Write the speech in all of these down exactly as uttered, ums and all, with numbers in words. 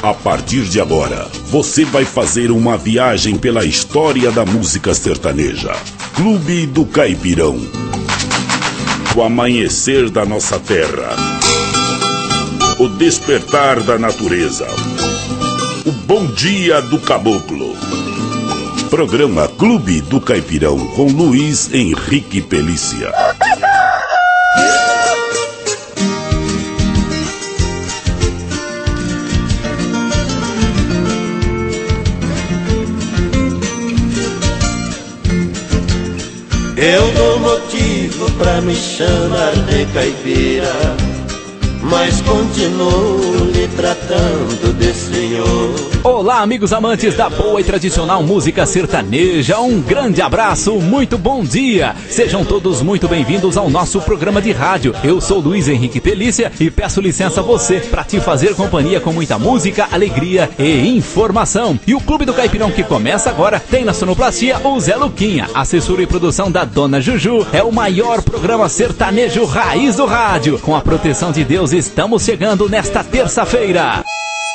A partir de agora, você vai fazer uma viagem pela história da música sertaneja. Clube do Caipirão. O amanhecer da nossa terra. O despertar da natureza. O bom dia do caboclo. Programa Clube do Caipirão com Luiz Henrique Pelícia. Eu dou motivo pra me chamar de caipira, mas continuo lhe tratando de senhor. Olá, amigos amantes da boa e tradicional música sertaneja, um grande abraço, muito bom dia. Sejam todos muito bem-vindos ao nosso programa de rádio. Eu sou Luiz Henrique Pelícia e peço licença a você para te fazer companhia com muita música, alegria e informação. E o Clube do Caipirão que começa agora tem na sonoplastia o Zé Luquinha, assessora e produção da Dona Juju. É o maior programa sertanejo raiz do rádio. Com a proteção de Deus, estamos chegando nesta terça-feira.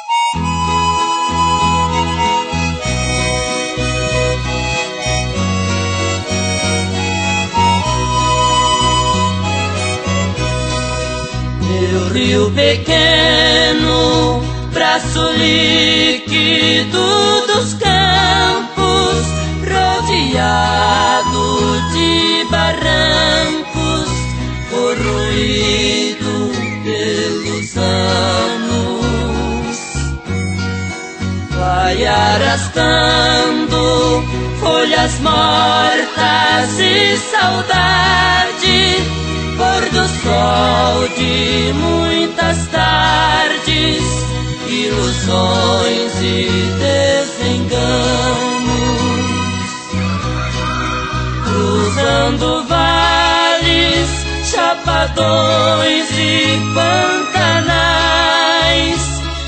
Meu rio pequeno, braço líquido dos campos, rodeado de barrancos, corroído pelos anos, vai arrastando folhas mortas e saudade, pôr do sol de muitas tardes, ilusões e desenganos, cruzando vales, chapadões e pantanais,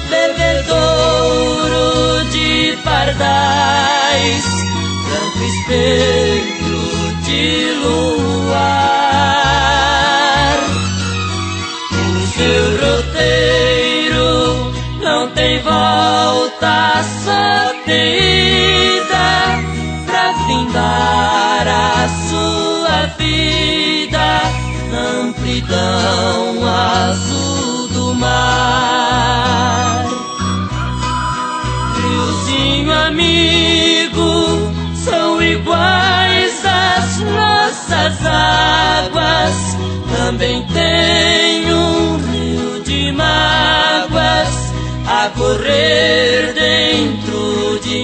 bebedouro de pardais, branco espelho de luar. Seu roteiro não tem volta, só tem ida pra findar a sua vida na amplidão azul do mar. Riozinho amigo, são iguais as nossas águas, também tem um rio de mágoas a correr dentro de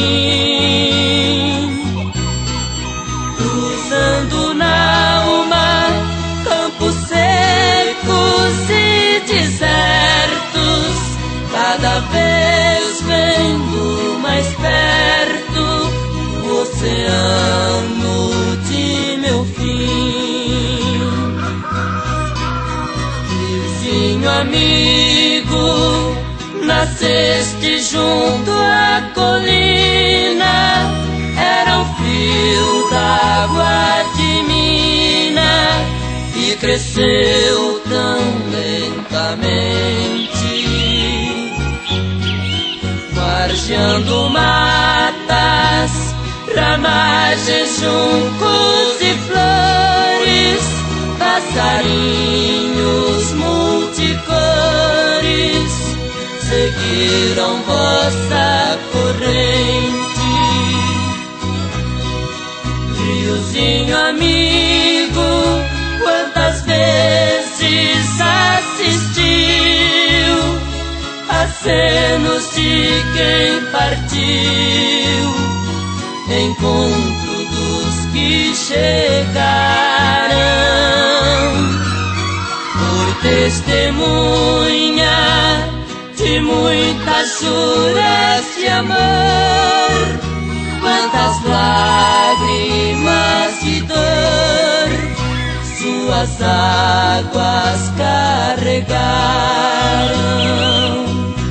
mim, cruzando na alma campos secos e desertos, cada vez vendo mais perto o oceano de meu fim. Amigo, nasceste junto à colina, era um fio d'água de mina e cresceu tão lentamente, margeando matas, ramagens, juncos e flores, passarinhos multicores seguiram vossa corrente. Riozinho amigo, quantas vezes assistiu acenos de quem partiu, encontro dos que chegaram, por testemunha de muitas juras de amor, quantas lágrimas de dor suas águas carregaram.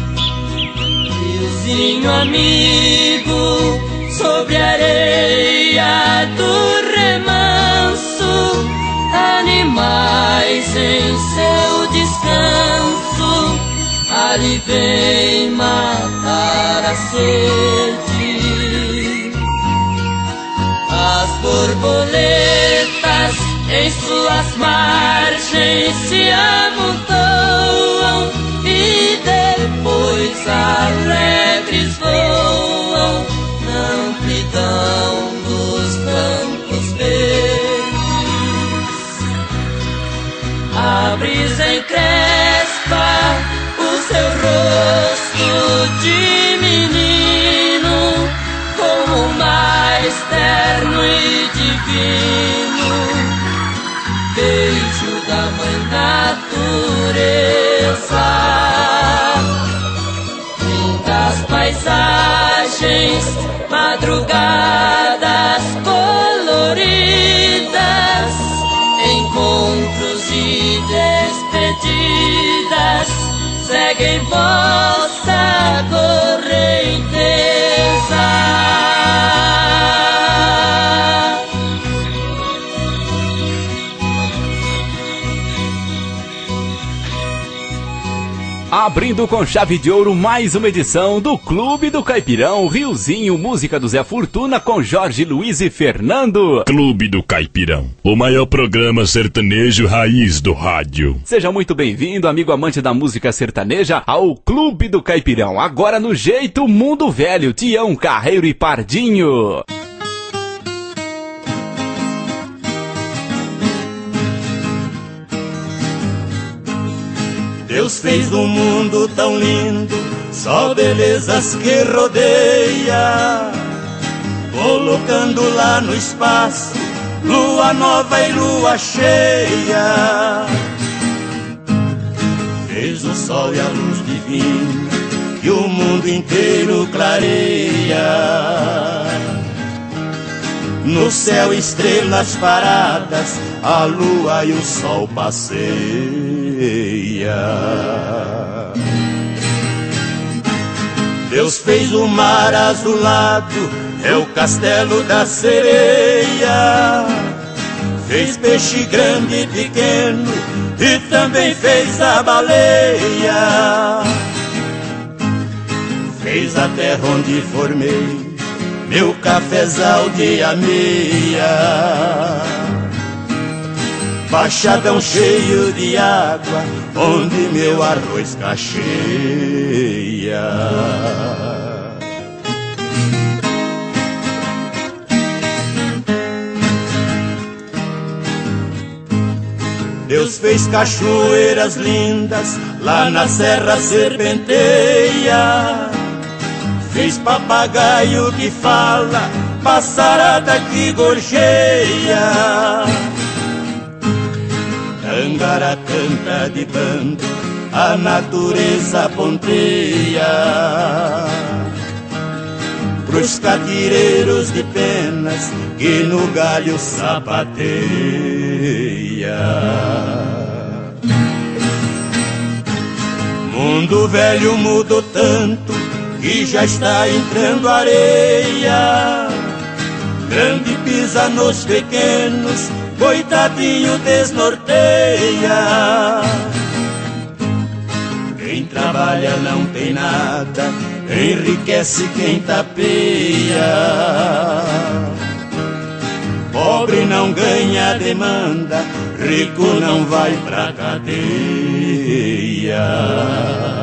Riozinho amigo, sobre a areia do remanso, animais em seu descanso vale vem matar a sede. As borboletas em suas margens se amontoam e depois alegres voam na amplidão dos campos verdes. A brisa encrespa o seu rosto de menino como o mais terno e divino beijo da mãe natureza. Lindas paisagens, madrugadas coloridas, encontros e despedidas seguem vossa correnteza. Abrindo com chave de ouro mais uma edição do Clube do Caipirão, Riozinho, música do Zé Fortuna com Jorge Luiz e Fernando. Clube do Caipirão, o maior programa sertanejo raiz do rádio. Seja muito bem-vindo, amigo amante da música sertaneja, ao Clube do Caipirão. Agora no jeito Mundo Velho, Tião, Carreiro e Pardinho. Deus fez um mundo tão lindo, só belezas que rodeia, colocando lá no espaço lua nova e lua cheia. Fez o sol e a luz divina que o mundo inteiro clareia. No céu estrelas paradas, a lua e o sol passeia. Deus fez o mar azulado, é o castelo da sereia. Fez peixe grande e pequeno e também fez a baleia. Fez a terra onde formei meu cafezal de ameia, baixadão cheio de água, onde meu arroz cacheia. Deus fez cachoeiras lindas, lá na serra serpenteia. Fez papagaio que fala, passarada que gorjeia. Angara canta de bando, a natureza ponteia. Pros catireiros de penas que no galho sapateia. Mundo velho mudou tanto que já está entrando areia. Grande pisa nos pequenos, coitadinho desnorteia. Quem trabalha não tem nada, enriquece quem tapeia. Pobre não ganha demanda, rico não vai pra cadeia.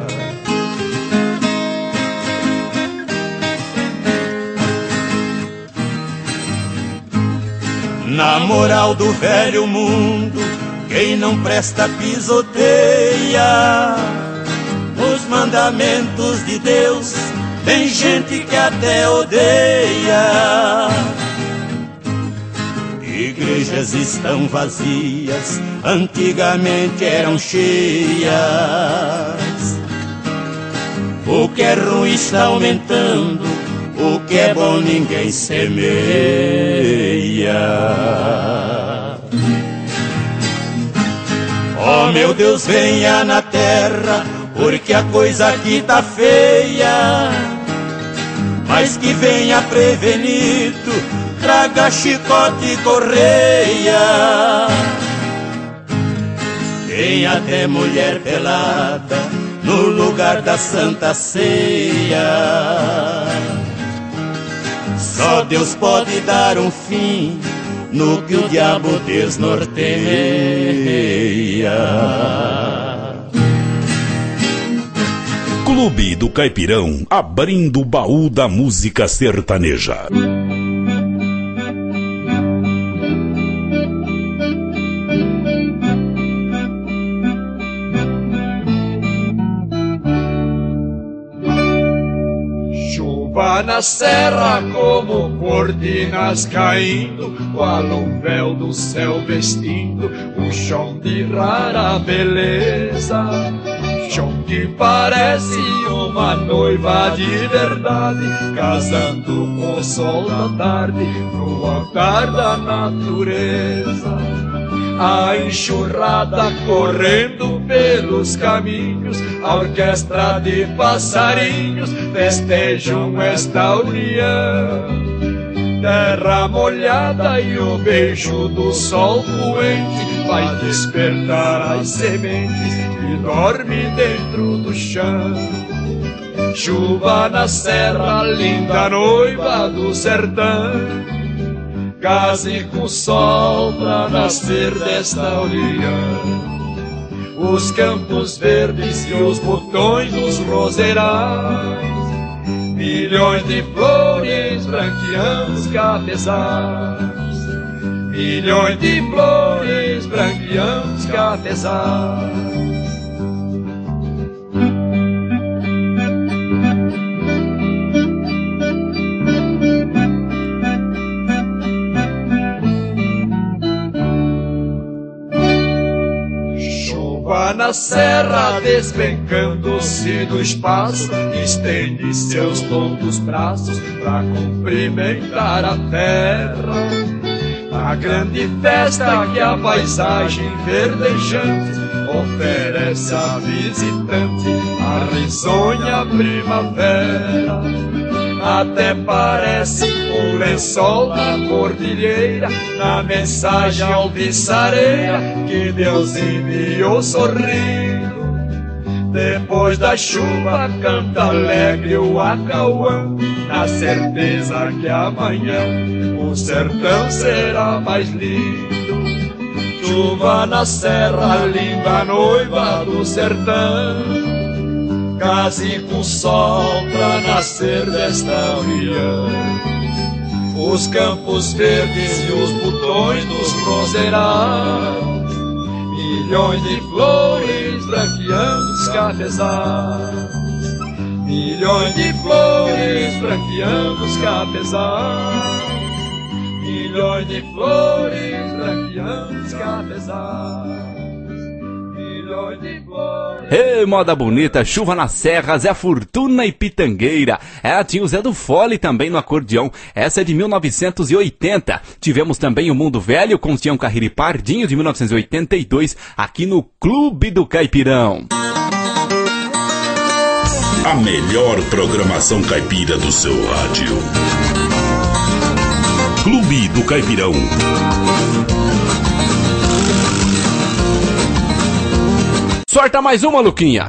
Na moral do velho mundo, quem não presta pisoteia. Os mandamentos de Deus, tem gente que até odeia. Igrejas estão vazias, antigamente eram cheias. O que é ruim está aumentando, o que é bom ninguém semeia. Oh meu Deus, venha na terra, porque a coisa aqui tá feia. Mas que venha prevenido, traga chicote e correia. Tem até mulher pelada no lugar da Santa Ceia. Só Deus pode dar um fim no que o diabo desnorteia. Clube do Caipirão, abrindo o baú da música sertaneja. Chuva na serra como cortinas caindo, qual um véu do céu vestindo um chão de rara beleza. Chão que parece uma noiva de verdade, casando com o sol da tarde no altar da natureza. A enxurrada correndo pelos caminhos, a orquestra de passarinhos festejam esta união. Terra molhada e o beijo do sol poente vai despertar as sementes que dormem dentro do chão. Chuva na serra, linda noiva do sertão, case com o sol pra nascer desta união. Os campos verdes e os botões dos roseirais, milhões de flores branqueando os cafezais. Milhões de flores branqueando os cafezais. Na serra, despencando-se do espaço, estende seus longos braços pra cumprimentar a terra. A grande festa que a paisagem verdejante oferece a visitante, a risonha primavera. Até parece um lençol na cordilheira, na mensagem alvissareira que Deus enviou sorrindo. Depois da chuva canta alegre o acauã, na certeza que amanhã o sertão será mais lindo. Chuva na serra, linda noiva do sertão, case com o sol pra nascer desta união. Os campos verdes e os botões dos roseirais, milhões de flores branqueando os cafezais. Milhões de flores branqueando os cafezais. Milhões de flores branqueando os cafezais. Ei, moda bonita, Chuva na Serra, Zé Fortuna e Pitangueira. É, tinha o Zé do Fole também no acordeão. Essa é de mil novecentos e oitenta. Tivemos também o Mundo Velho com Tião Carreiro e Pardinho de mil novecentos e oitenta e dois, aqui no Clube do Caipirão. A melhor programação caipira do seu rádio. Clube do Caipirão. Sorta mais uma, Luquinha.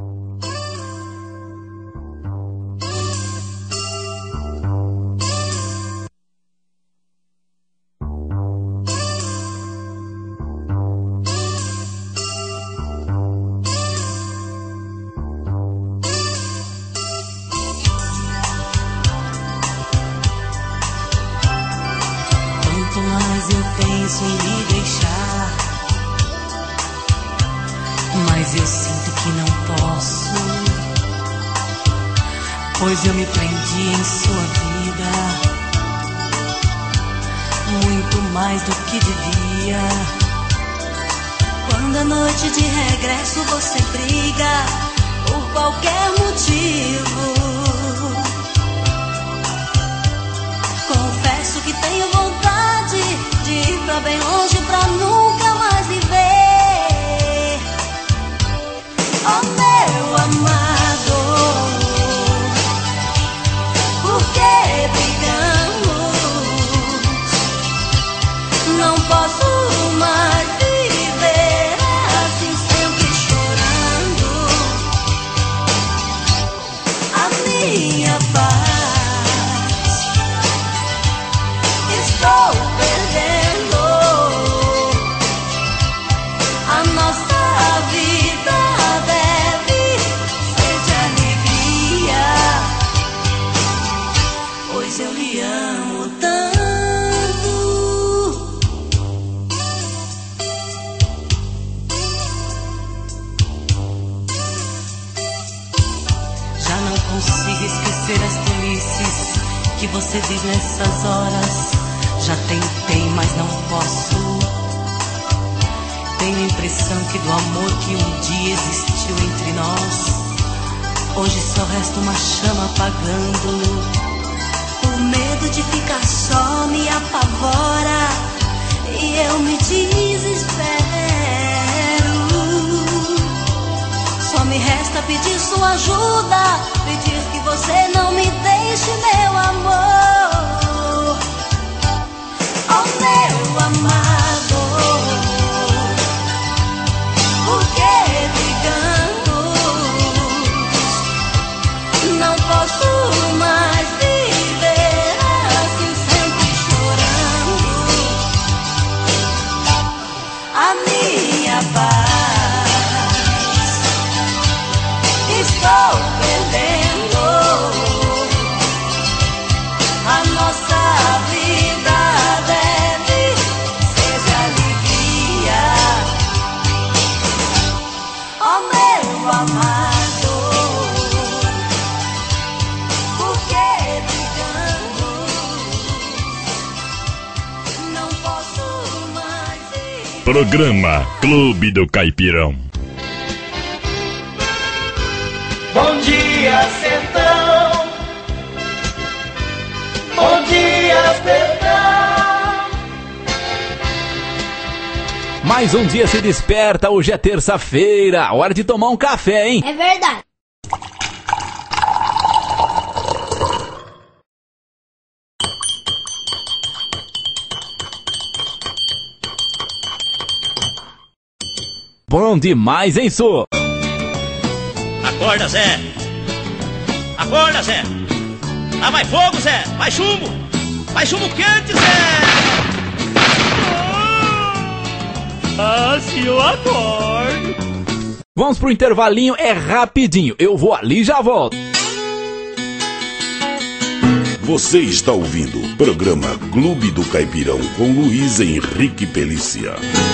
Quanto mais eu penso em me deixar, mas eu sinto que não posso, pois eu me prendi em sua vida muito mais do que devia. Quando a noite de regresso você briga por qualquer motivo, confesso que tenho vontade de ir pra bem longe pra nunca mais me ver. Oh, meu amado, por que brigamos? Não posso mais viver assim, sempre chorando. você diz nessas horas, já tentei, mas não posso. Tenho a impressão que do amor que um dia existiu entre nós, hoje só resta uma chama apagando. O medo de ficar só me apavora e eu me desespero. Só me resta pedir sua ajuda, pedir que você não me deixe, meu amor. Oh, meu amado, por que brigamos? Não posso mais viver assim, sempre chorando. A minha paz estou perdendo. A nossa vida deve ser de alegria. Oh, meu amado, por que brigamos? Não posso mais ir. Programa Clube do Caipirão. Bom dia, sertão. Bom dia, sertão. Mais um dia se desperta, hoje é terça-feira, hora de tomar um café, hein? É verdade. Bom demais, hein, Su? Acorda, Zé! Acorda, Zé! Lá vai fogo, Zé! Vai chumbo! Vai chumbo quente, Zé! Ah, se eu acordo. Vamos pro intervalinho, é rapidinho. Eu vou ali e já volto. Você está ouvindo o programa Clube do Caipirão com Luiz Henrique Pelícia.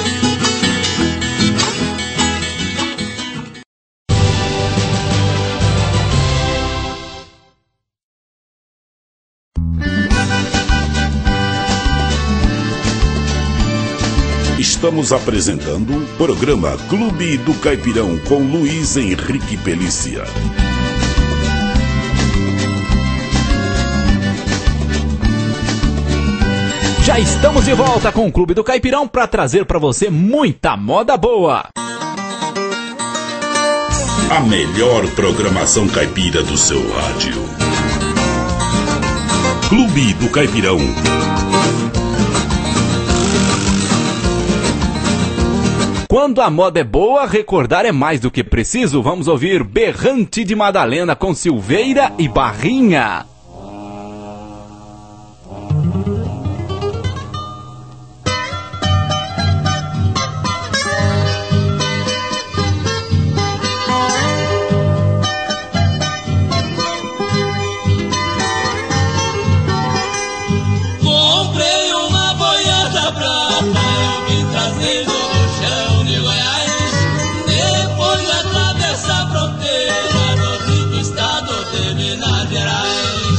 Estamos apresentando o programa Clube do Caipirão com Luiz Henrique Pelícia. Já estamos de volta com o Clube do Caipirão para trazer para você muita moda boa. A melhor programação caipira do seu rádio. Clube do Caipirão. Quando a moda é boa, recordar é mais do que preciso. Vamos ouvir Berrante de Madalena com Silveira e Barrinha. Comprei uma boiada prata, eu vim trazendo do chão de Goiás. Depois atravessa a fronteira do rico estado de Minas Gerais.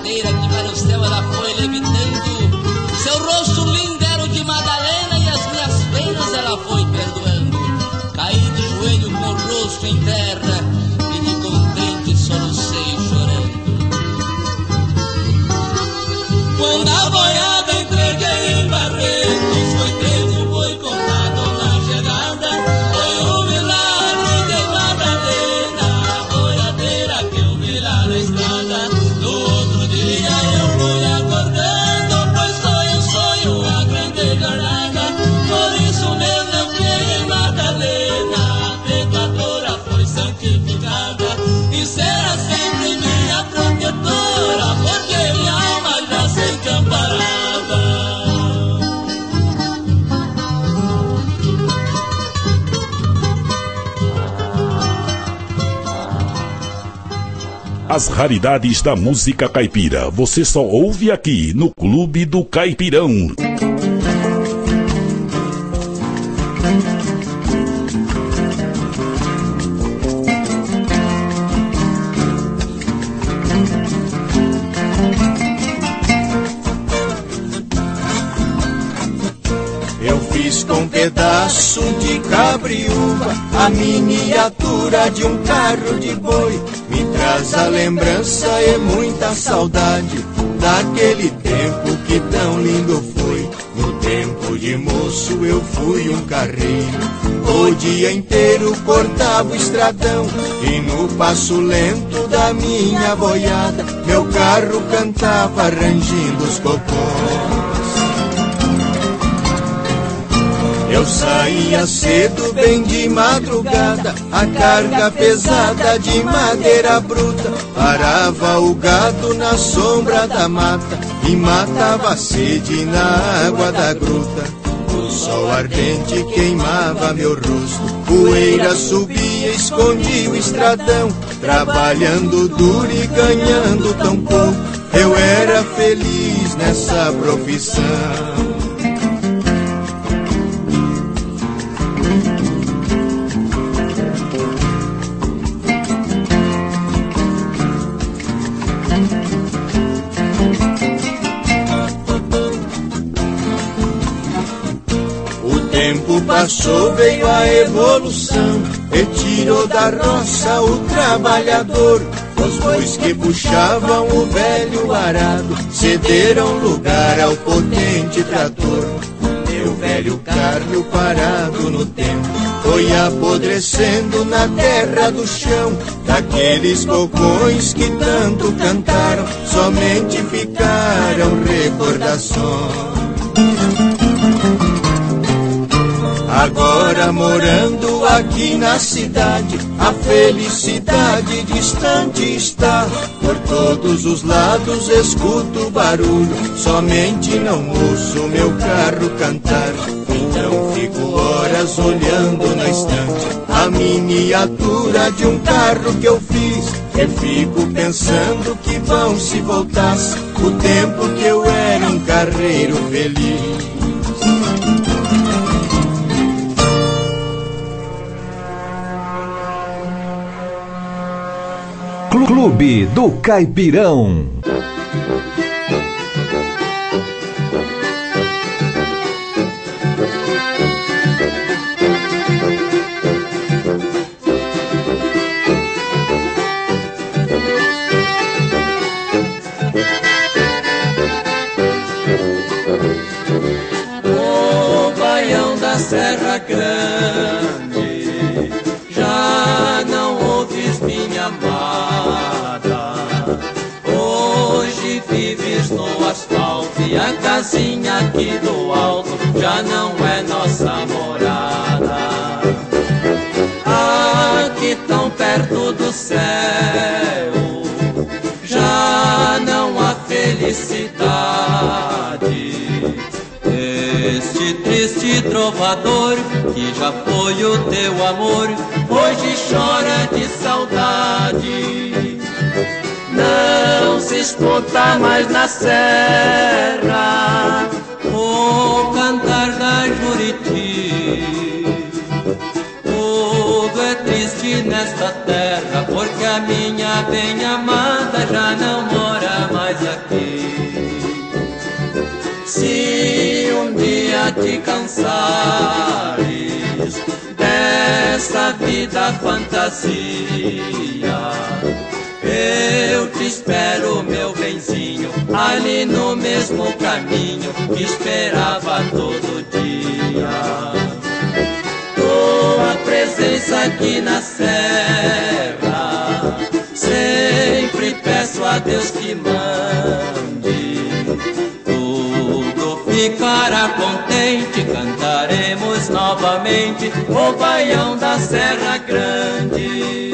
boiadeira que para o céu ela foi levitando. Seu rosto lindo era o de Madalena e as minhas penas ela foi perdoando. Caí de joelho com o rosto em terra e de contente solucei chorando. Quando a boiada entreguei em Barretos, foi preso, foi contado na chegada. Foi um milagre de Madalena, a boiadeira que eu vi lá na estrada. No outro dia eu fui acordando, pois foi um sonho, a grande jornada. Por isso mesmo que em Madalena a pecadora foi santificada e será sempre minha protetora, porque minha alma já se amparada. As raridades da música caipira você só ouve aqui no Clube do Caipirão. Eu fiz com um pedaço de cabriúva a miniatura de um carro de boi. Me traz a lembrança e muita saudade daquele tempo que tão lindo foi. No tempo de moço eu fui um carreiro, o dia inteiro cortava o estradão e no passo lento da minha boiada meu carro cantava rangindo os copões. Eu saía cedo, bem de madrugada, a carga pesada de madeira bruta. Parava o gado na sombra da mata e matava a sede na água da gruta. O sol ardente queimava meu rosto, poeira subia, escondia o estradão. Trabalhando duro e ganhando tão pouco, eu era feliz nessa profissão. Passou, veio a evolução e tirou da roça o trabalhador. Os bois que puxavam o velho arado cederam lugar ao potente trator. Meu velho carro parado no tempo foi apodrecendo na terra do chão. Daqueles cocões que tanto cantaram somente ficaram recordações. Agora morando aqui na cidade, a felicidade distante está. Por todos os lados escuto barulho, somente não ouço meu carro cantar. Então fico horas olhando na estante a miniatura de um carro que eu fiz, e fico pensando que bom se voltasse o tempo que eu era um carreiro feliz. Clube do Caipirão. O baião da Serra Grande, já não ouves minha amada. Hoje vives no asfalto e a casinha aqui do alto já não é nossa morada. Aqui tão perto do céu já não há felicidade. Este triste trovador que já foi o teu amor hoje chora de saudade. Não se escuta mais na serra o cantar da Juriti. Tudo é triste nesta terra porque a minha bem amada já não mora mais aqui. pra te cansares dessa vida fantasia. Eu te espero, meu benzinho, ali no mesmo caminho que esperava todo dia. Tua presença aqui na serra, sempre peço a Deus que mande. Tudo ficará contente, cantaremos novamente o baião da Serra Grande.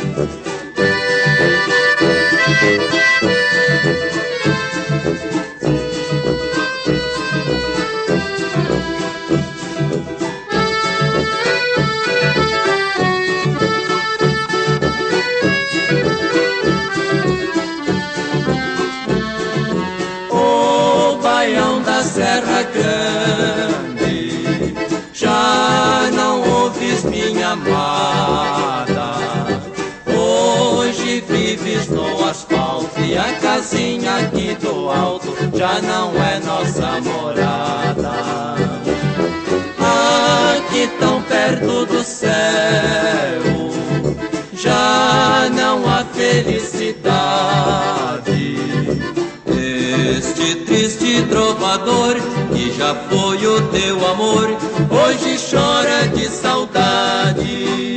Serra Grande, já não ouves minha amada. Hoje vives no asfalto e a casinha aqui do alto já não é nossa morada. Aqui tão perto do céu, já não há felicidade. Este triste trovador, que já foi o teu amor, hoje chora de saudade.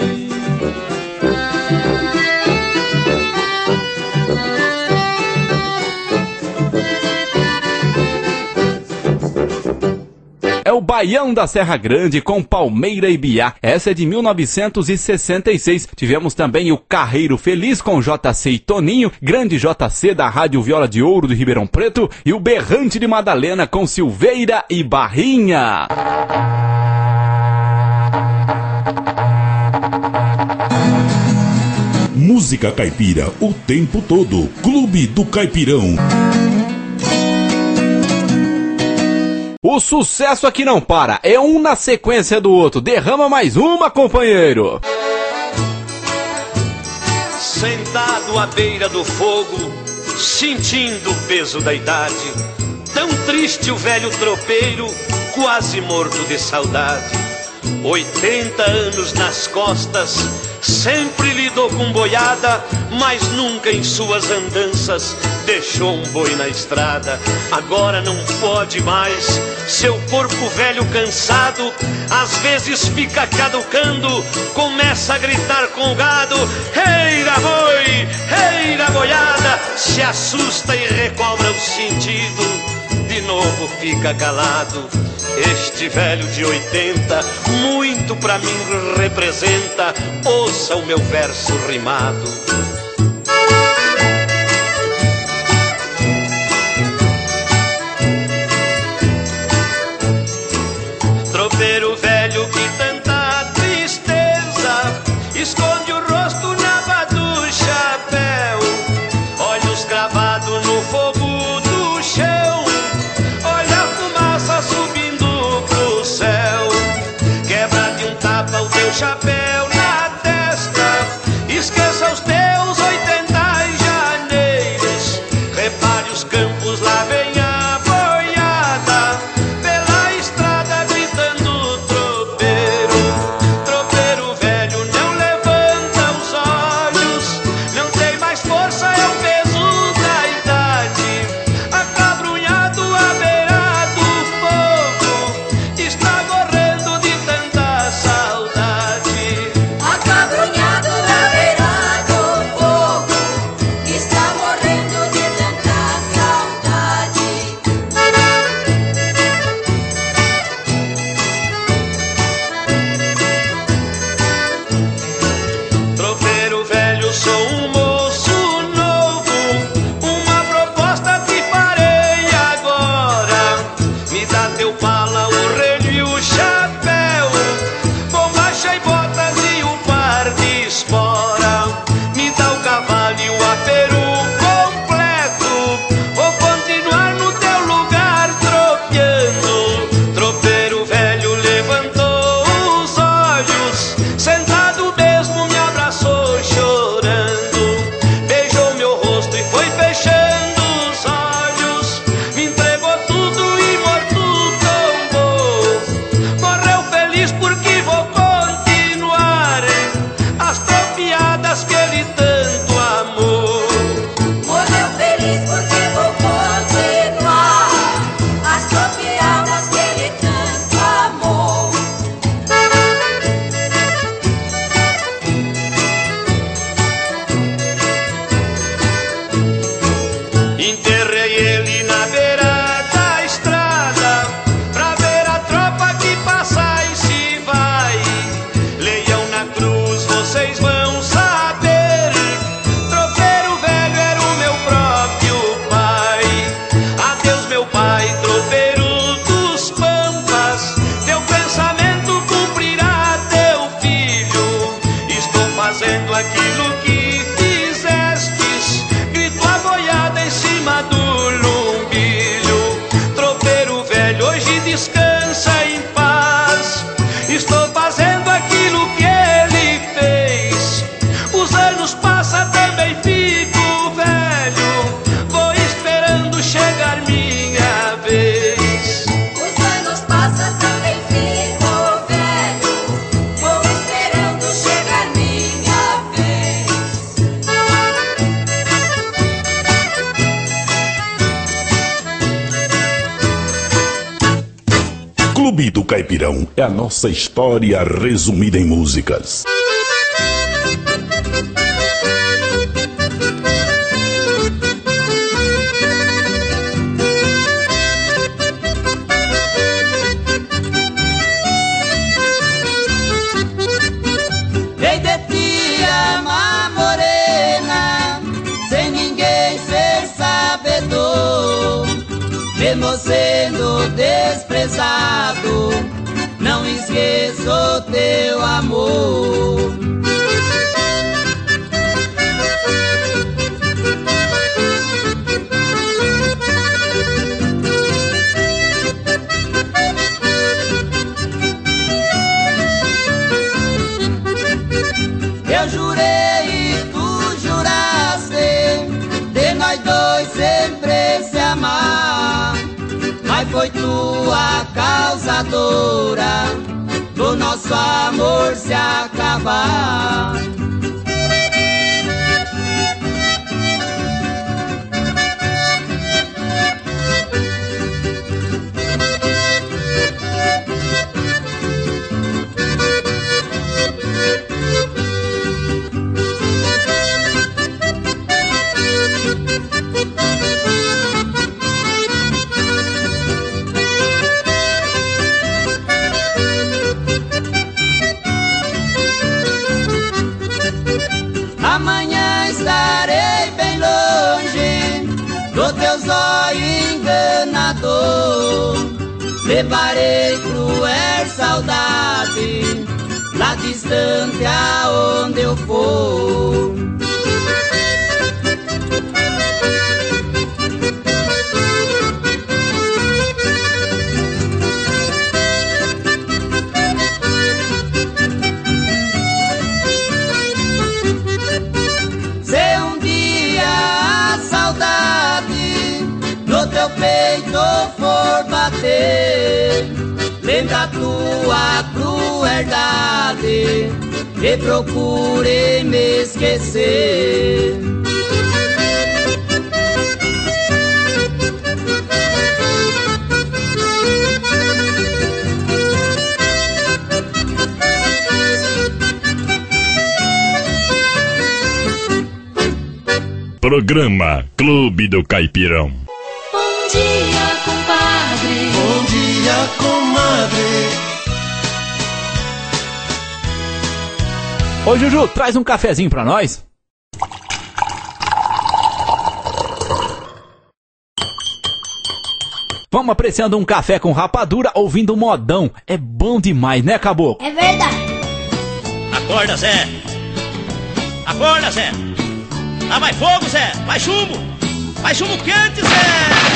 É o Baião da Serra Grande com Palmeira e Biá. Essa é de mil novecentos e sessenta e seis. Tivemos também o Carreiro Feliz com J C e Toninho, Grande J C da Rádio Viola de Ouro do Ribeirão Preto e o Berrante de Madalena com Silveira e Barrinha. Música caipira o tempo todo. Clube do Caipirão. O sucesso aqui não para, é um na sequência do outro. Derrama mais uma, companheiro. Sentado à beira do fogo, sentindo o peso da idade, tão triste o velho tropeiro, quase morto de saudade. Oitenta anos nas costas, sempre lidou com boiada, mas nunca em suas andanças deixou um boi na estrada. Agora não pode mais, seu corpo velho cansado, às vezes fica caducando, começa a gritar com o gado: "Eira boi, eira boiada!" Se assusta e recobra o sentido, de novo fica calado. Este velho de oitenta, muito pra mim representa, ouça o meu verso rimado. Tropeiro velho que tanta tristeza, esconde o rosto na aba do chapéu, olhos cravados no fogo do chão, olha a fumaça subindo pro céu. Quebra de um tapa o teu chapéu na testa, esqueça os teus oitenta janeiros, repare os campos, lá vem a boiada, pela estrada gritando tropeiro. Tropeiro velho não levanta fazendo aquilo que fizestes. Grito a boiada em cima do lumbilho. Tropeiro velho hoje descansa em paz. Estou fazendo aquilo que ele fez. Os anos passam, também fico velho. Vou esperando chegar minha vez. Os anos passam, também fico velho. Vou esperando chegar minha vez. Clube do Caipirão é a nossa história resumida em músicas. Ei de tia, má morena, sem ninguém ser sabedor, mesmo sendo desprezado, não esqueço o teu amor. Eu jurei e tu juraste de nós dois sempre se amar, mas foi tua causadora do nosso amor se acabar. Amanhã estarei bem longe do teu zóio enganador. Levarei cruel saudade lá distante aonde eu for. Se um dia a saudade no teu peito for bater, lembra tua crueldade e procure me esquecer. Programa Clube do Caipirão. Bom dia, compadre. Bom dia, comadre. Ô Juju, traz um cafezinho pra nós. Vamos apreciando um café com rapadura, ouvindo um modão. É bom demais, né, caboclo? É verdade. Acorda, Zé! Acorda, Zé! Ah, mais fogo, Zé! Mais chumbo! Mais chumbo quente, Zé!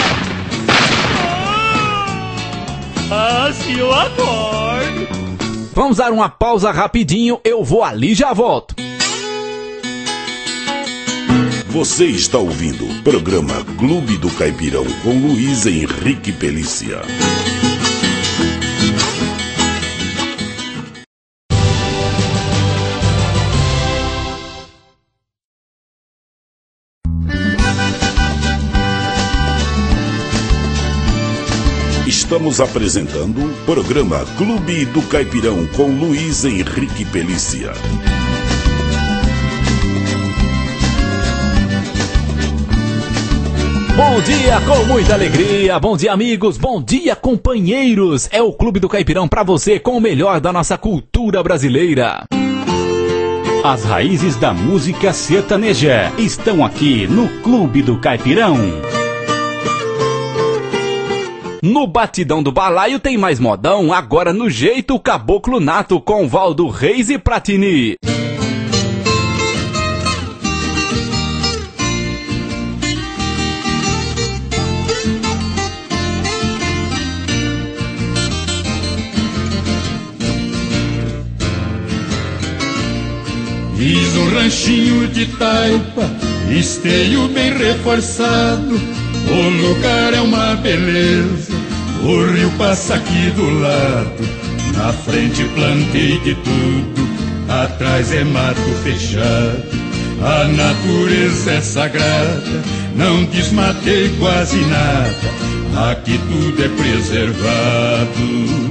Ah, se eu acordo. Vamos dar uma pausa rapidinho, eu vou ali e já volto. Você está ouvindo o programa Clube do Caipirão com Luiz Henrique Pelícia. Estamos apresentando o programa Clube do Caipirão com Luiz Henrique Pelícia. Bom dia com muita alegria, bom dia amigos, bom dia companheiros. É o Clube do Caipirão pra você com o melhor da nossa cultura brasileira. As raízes da música sertaneja estão aqui no Clube do Caipirão. No batidão do balaio tem mais modão, agora no jeito Caboclo Nato com Valdo Reis e Pratini. Fiz um ranchinho de taipa, esteio bem reforçado. O lugar é uma beleza, o rio passa aqui do lado. Na frente plantei de tudo, atrás é mato fechado. A natureza é sagrada, não desmatei quase nada. Aqui tudo é preservado.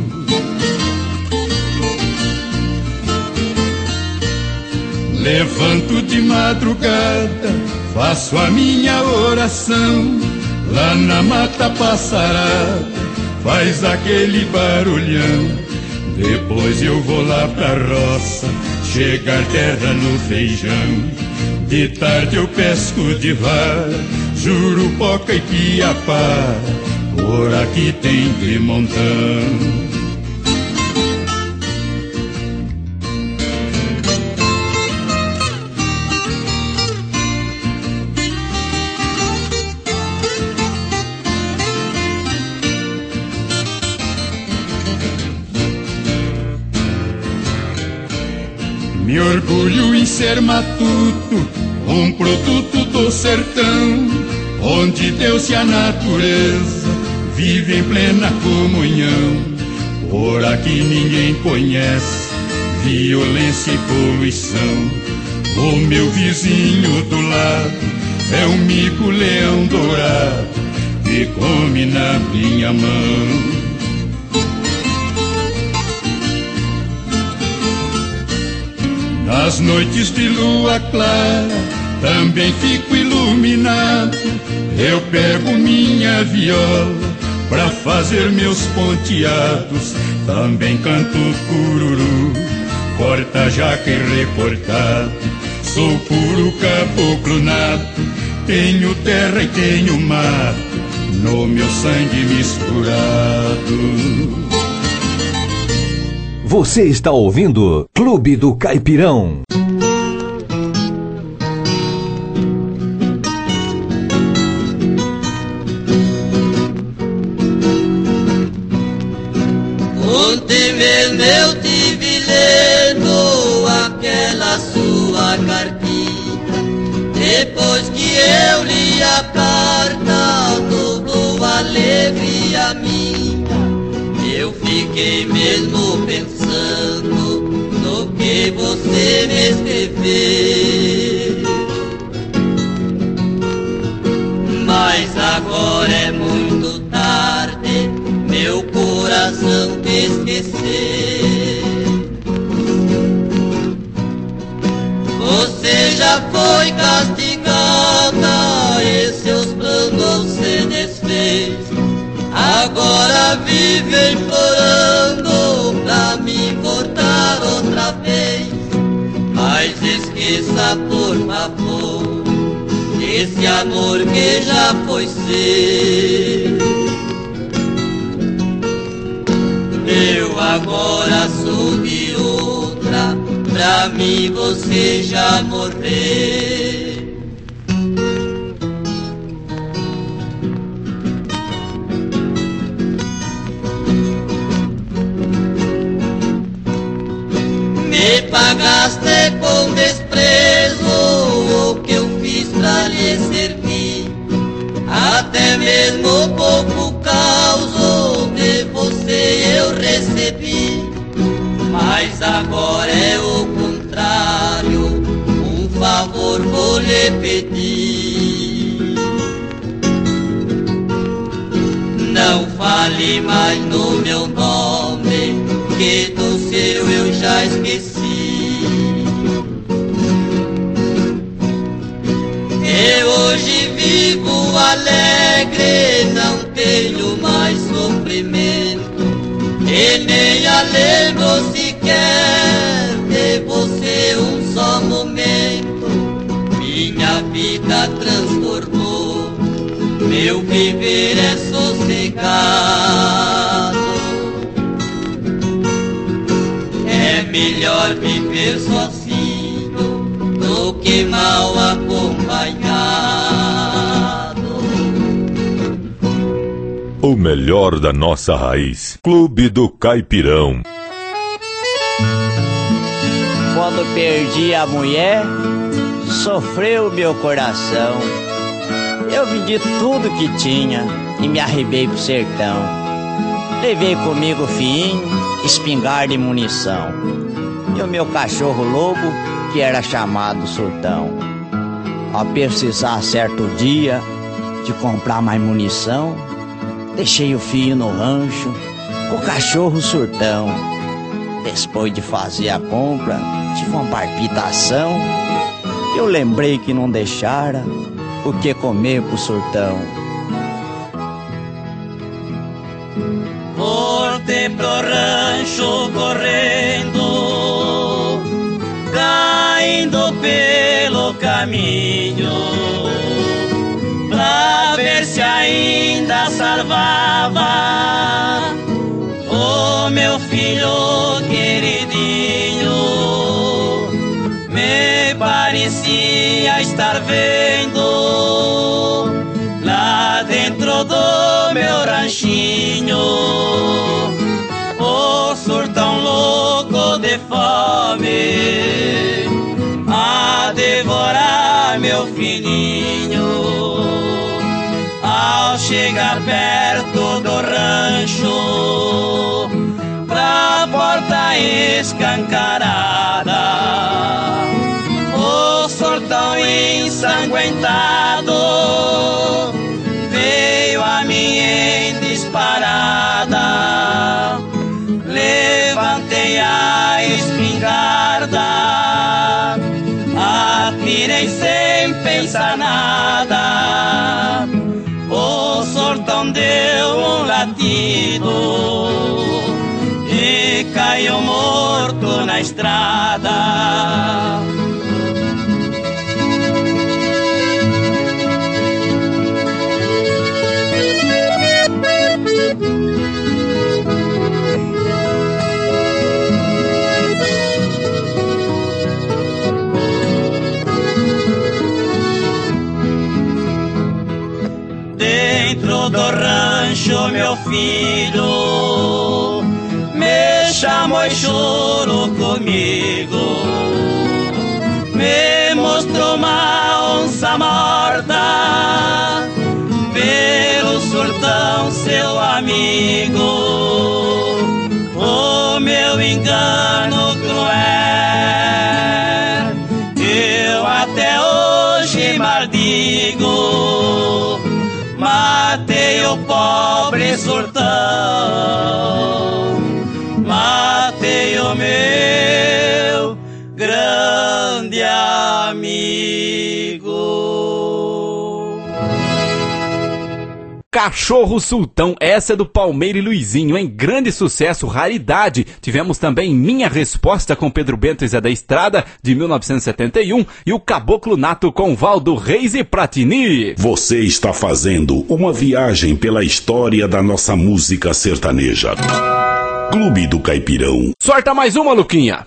Levanto de madrugada, faço a minha oração. Lá na mata passarada, faz aquele barulhão. Depois eu vou lá pra roça, chegar terra no feijão. De tarde eu pesco de vara, jurupoca e piapá. Por aqui tem grimontão. Me orgulho em ser matuto, um produto do sertão, onde Deus e a natureza vivem em plena comunhão. Por aqui ninguém conhece violência e poluição. O meu vizinho do lado é um mico-leão dourado que come na minha mão. Nas noites de lua clara também fico iluminado. Eu pego minha viola pra fazer meus ponteados. Também canto cururu, corta jaca e recortado. Sou puro caboclo nato, tenho terra e tenho mato no meu sangue misturado. Você está ouvindo Clube do Caipirão. Ontem mesmo eu tive lendo aquela sua cartinha. Depois que eu li a carta, dobrou a alegria minha. Eu fiquei mesmo pensando no que você me escreveu. Mas agora é muito tarde, meu coração te esquecer. Você já foi castigada e seus planos se desfez. Agora vive implorando pra me voltar outra vez. Mas esqueça por favor esse amor que já foi seu. Eu agora sou de outra, pra mim você já morreu. Me pagaste com desprezo o que eu fiz pra lhe servir. Até mesmo pouco causo de você eu recebi. Mas agora é o contrário, um favor vou lhe pedir. Não fale mais no meu nome, que do seu eu já esqueci. Eu hoje vivo alegre, não tenho mais sofrimento, e nem a lembro sequer de você um só momento. Minha vida transformou, meu viver é sossegado. É melhor viver sozinho do que mal acompanhado. O melhor da nossa raiz. Clube do Caipirão. Boa quando perdi a mulher, sofreu meu coração. Eu vendi tudo que tinha e me arribei pro sertão. Levei comigo fiinho, espingarda e munição, e o meu cachorro lobo, que era chamado Surtão. Ao precisar certo dia de comprar mais munição, deixei o filho no rancho com o cachorro Surtão. Depois de fazer a compra, tive uma palpitação. Eu lembrei que não deixara o que comer pro Surtão. Voltei pro rancho correndo, caindo pelo caminho, pra ver se ainda salvava o meu filho queridinho. Me parecia estar vendo lá dentro do meu ranchinho o Surtão louco de fome a devorar meu filhinho. Ao chegar perto do rancho, pra porta escancarada, o Surtão ensanguentado veio a mim em disparada. Levantei a espingarda, atirei sem pensar nada. O Surtão deu um latido e caiu morto na estrada. Dentro do rancho meu filho me chamou e chorou comigo, me mostrou uma onça morta pelo Surtão, seu amigo. O meu engano cruel eu até hoje maldigo. Matei o pobre Surtão, matei o meu grande amigo. Cachorro Sultão, essa é do Palmeira e Luizinho, em grande sucesso, raridade. Tivemos também Minha Resposta com Pedro Bento e Zé da Estrada, de mil novecentos e setenta e um, e o Caboclo Nato com Valdo Reis e Pratini. Você está fazendo uma viagem pela história da nossa música sertaneja. Clube do Caipirão. Sorta mais uma, Luquinha.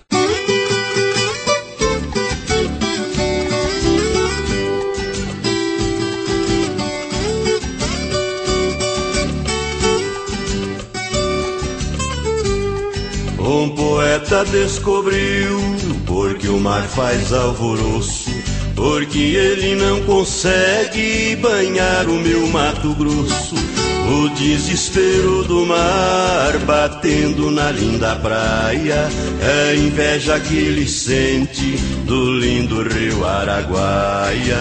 Um poeta descobriu porque o mar faz alvoroço, porque ele não consegue banhar o meu Mato Grosso. O desespero do mar batendo na linda praia é a inveja que ele sente do lindo rio Araguaia.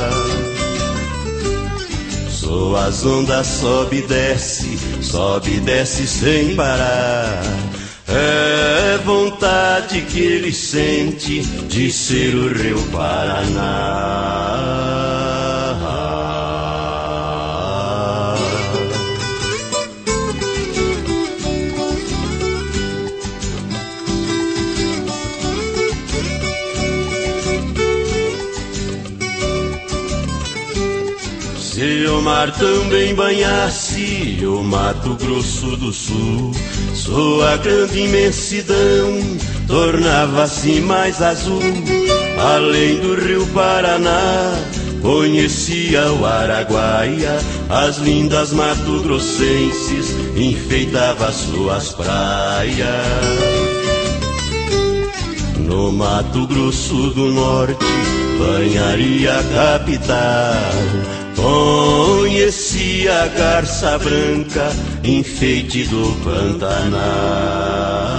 Só as ondas sobe e desce, sobe e desce sem parar. É vontade que ele sente de ser o rio Paraná. Se o mar também banhasse o Mato Grosso do Sul, sua grande imensidão tornava-se mais azul. Além do rio Paraná, conhecia o Araguaia, as lindas mato-grossenses enfeitava suas praias. no Mato Grosso do Norte, banharia capital. Conheci a garça branca, enfeite do Pantanal.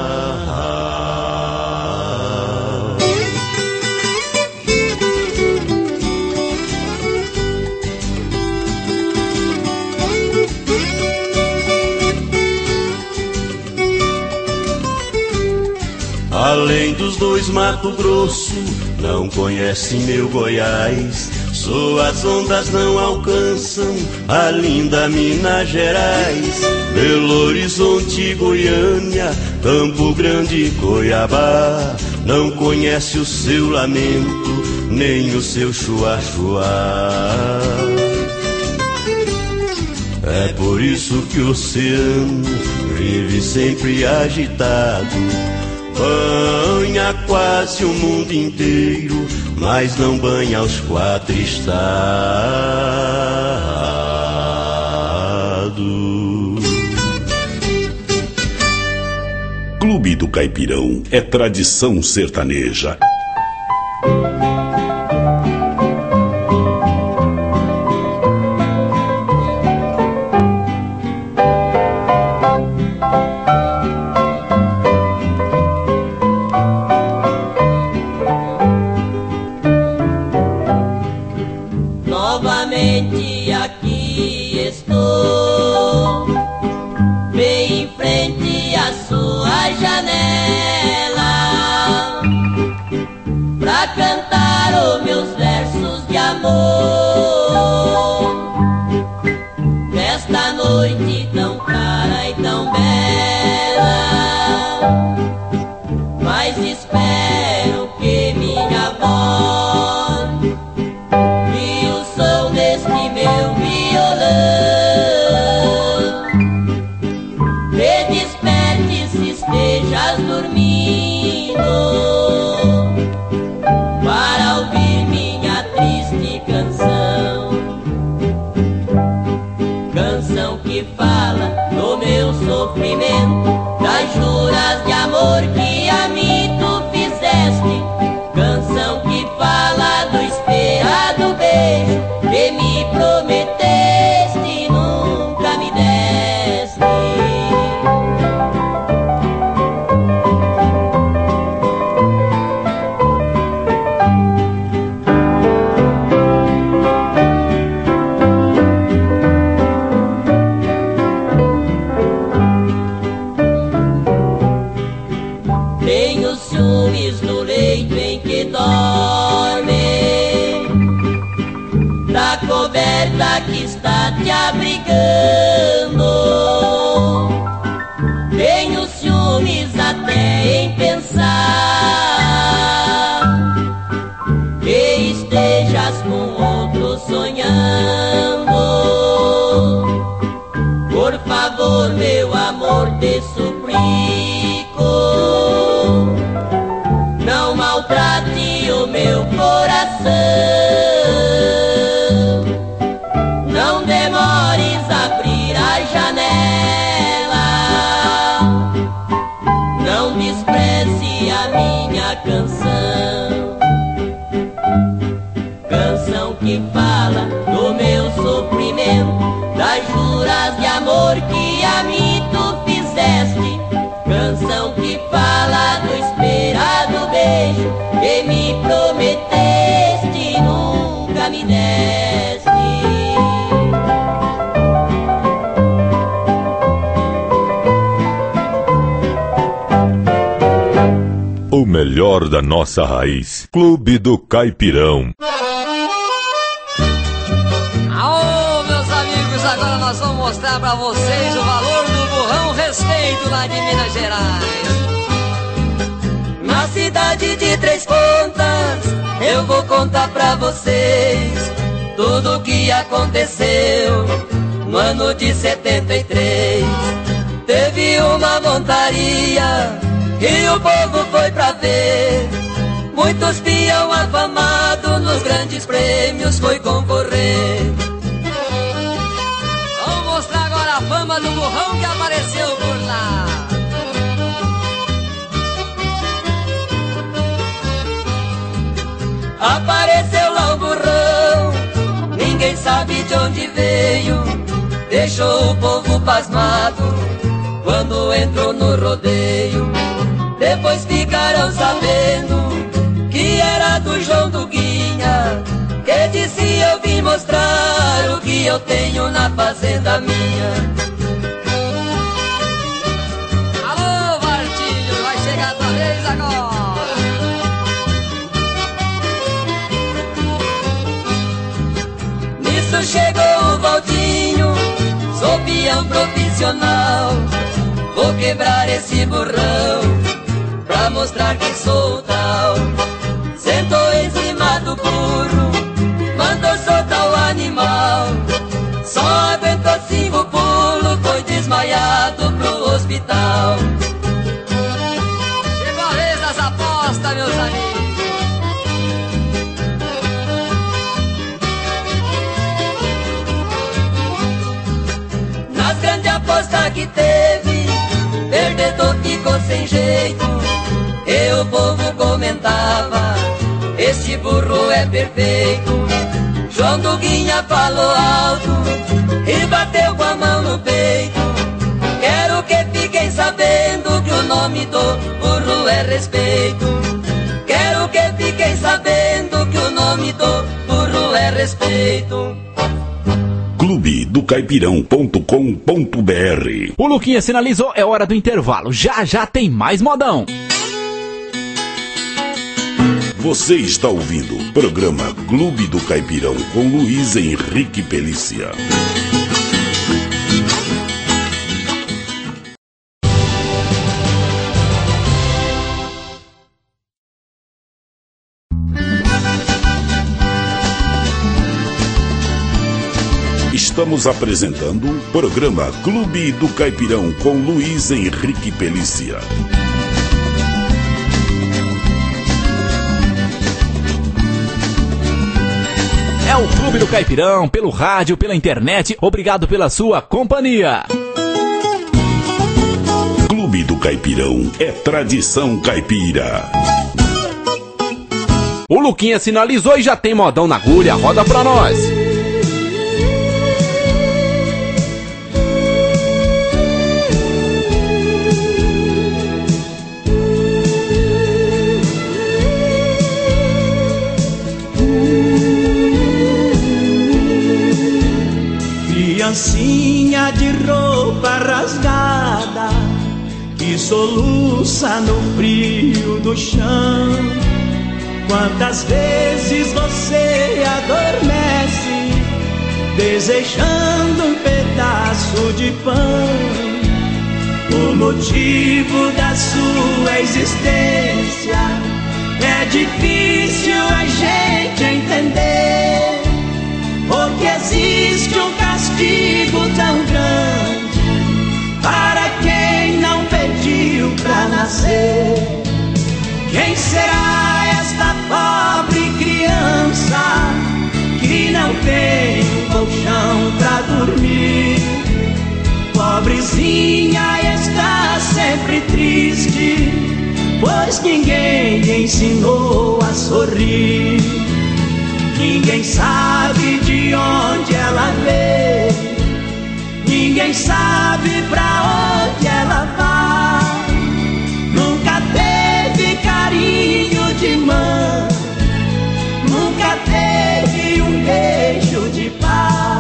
Além dos dois Mato Grosso, não conhece meu Goiás. Suas ondas não alcançam a linda Minas Gerais. Belo Horizonte, Goiânia, Campo Grande, Cuiabá. Não conhece o seu lamento, nem o seu chua-chua. É por isso que o oceano vive sempre agitado. Banha quase o mundo inteiro, mas não banha os quatro estados. Clube do Caipirão é tradição sertaneja. O melhor da nossa raiz. Clube do Caipirão. Aô, meus amigos, agora nós vamos mostrar pra vocês o valor do burrão respeito lá de Minas Gerais. Na cidade de Três Pontas, eu vou contar pra vocês tudo o que aconteceu no ano de setenta e três. Teve uma montaria e o povo foi pra ver. Muitos peão afamado nos grandes prêmios foi concorrer. Vamos mostrar agora a fama do burrão que apareceu por lá. apareceu lá o burrão. Ninguém sabe de onde veio, deixou o povo pasmado quando entrou no rodeio. Depois ficaram sabendo que era do João do Guinha, que disse: eu vim mostrar o que eu tenho na fazenda minha. Alô, Vartinho, vai chegar a tua vez agora. Nisso chegou o Valdinho, sou peão profissional. Vou quebrar esse burrão pra mostrar que sou tal. Sentou em cima do burro, mandou soltar o animal. Só aguentou cinco pulos, foi desmaiado pro hospital. Chegou a vez das apostas, meus amigos. Nas grandes apostas que teve, perdedor ficou sem jeito. E o povo comentava: este burro é perfeito. João do Guinha falou alto e bateu com a mão no peito. Quero que fiquem sabendo que o nome do burro é respeito. Quero que fiquem sabendo que o nome do burro é respeito. clube do caipirão ponto com ponto br. O Luquinha sinalizou, é hora do intervalo. Já já tem mais modão. Você está ouvindo o programa Clube do Caipirão com Luiz Henrique Pelícia. Estamos apresentando o programa Clube do Caipirão com Luiz Henrique Pelícia. É o Clube do Caipirão, pelo rádio, pela internet. Obrigado pela sua companhia. Clube do Caipirão é tradição caipira. O Luquinha sinalizou e já tem modão na agulha. Roda pra nós. Criancinha de roupa rasgada que soluça no frio do chão. Quantas vezes você adormece desejando um pedaço de pão? O motivo da sua existência é difícil a gente entender. Porque existe um castigo tão grande para quem não pediu pra nascer. Quem será esta pobre criança que não tem um colchão pra dormir? Pobrezinha está sempre triste, pois ninguém lhe ensinou a sorrir. Ninguém sabe de onde ela veio, ninguém sabe pra onde ela vai. Nunca teve carinho de mãe, nunca teve um beijo de pai.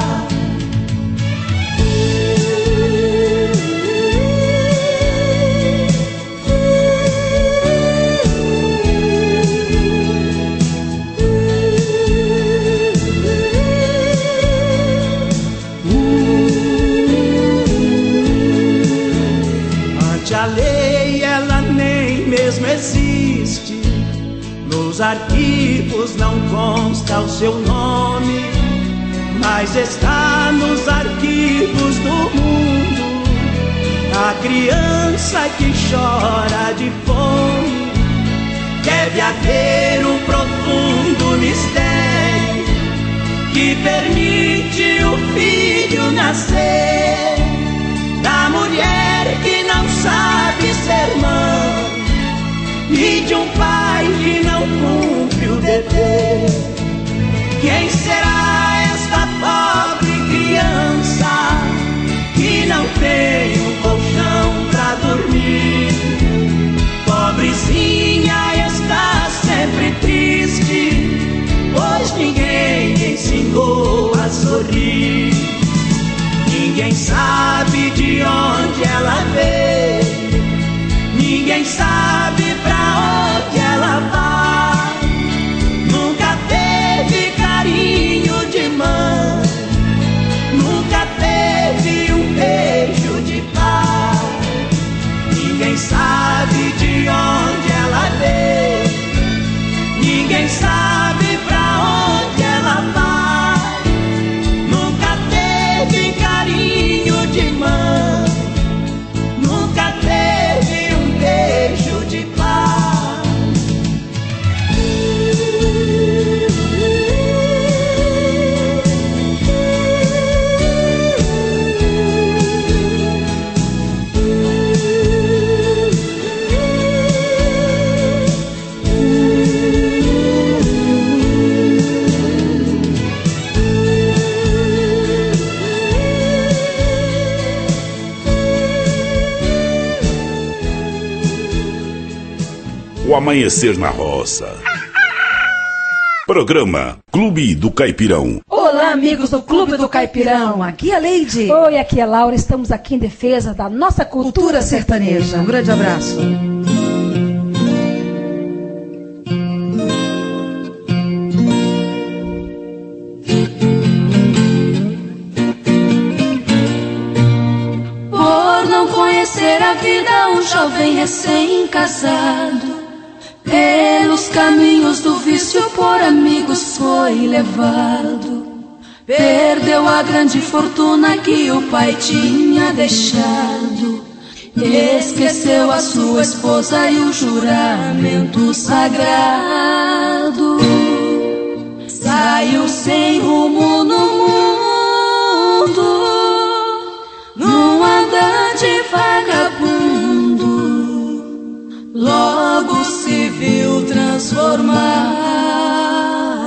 A lei ela nem mesmo existe, nos arquivos não consta o seu nome, mas está nos arquivos do mundo. A criança que chora de fome, deve haver um profundo mistério que permite o filho nascer da mulher que não sabe ser mãe e de um pai que não cumpre o dever. Quem será esta pobre criança que não tem um colchão pra dormir? Pobrezinha está sempre triste, pois ninguém ensinou a sorrir. Ninguém sabe de onde ela veio, ninguém sabe pra onde ela vai. Nunca teve carinho de mãe, nunca teve um beijo de pai. Ninguém sabe de onde ela veio, ninguém sabe pra onde ela vai. Nunca teve carinho de mãe, nunca teve um beijo de pai. O Amanhecer na Roça. Programa Clube do Caipirão. Olá, amigos do Clube do Caipirão. Aqui é a Leide. Oi, aqui é a Laura. Estamos aqui em defesa da nossa cultura, cultura sertaneja. Um grande abraço. Por não conhecer a vida, um jovem recém-casado, pelos caminhos do vício por amigos foi levado. Perdeu a grande fortuna que o pai tinha deixado. Esqueceu a sua esposa e o juramento sagrado. Saiu sem rumo no mundo, num andante vagabundo. Logo se viu transformado.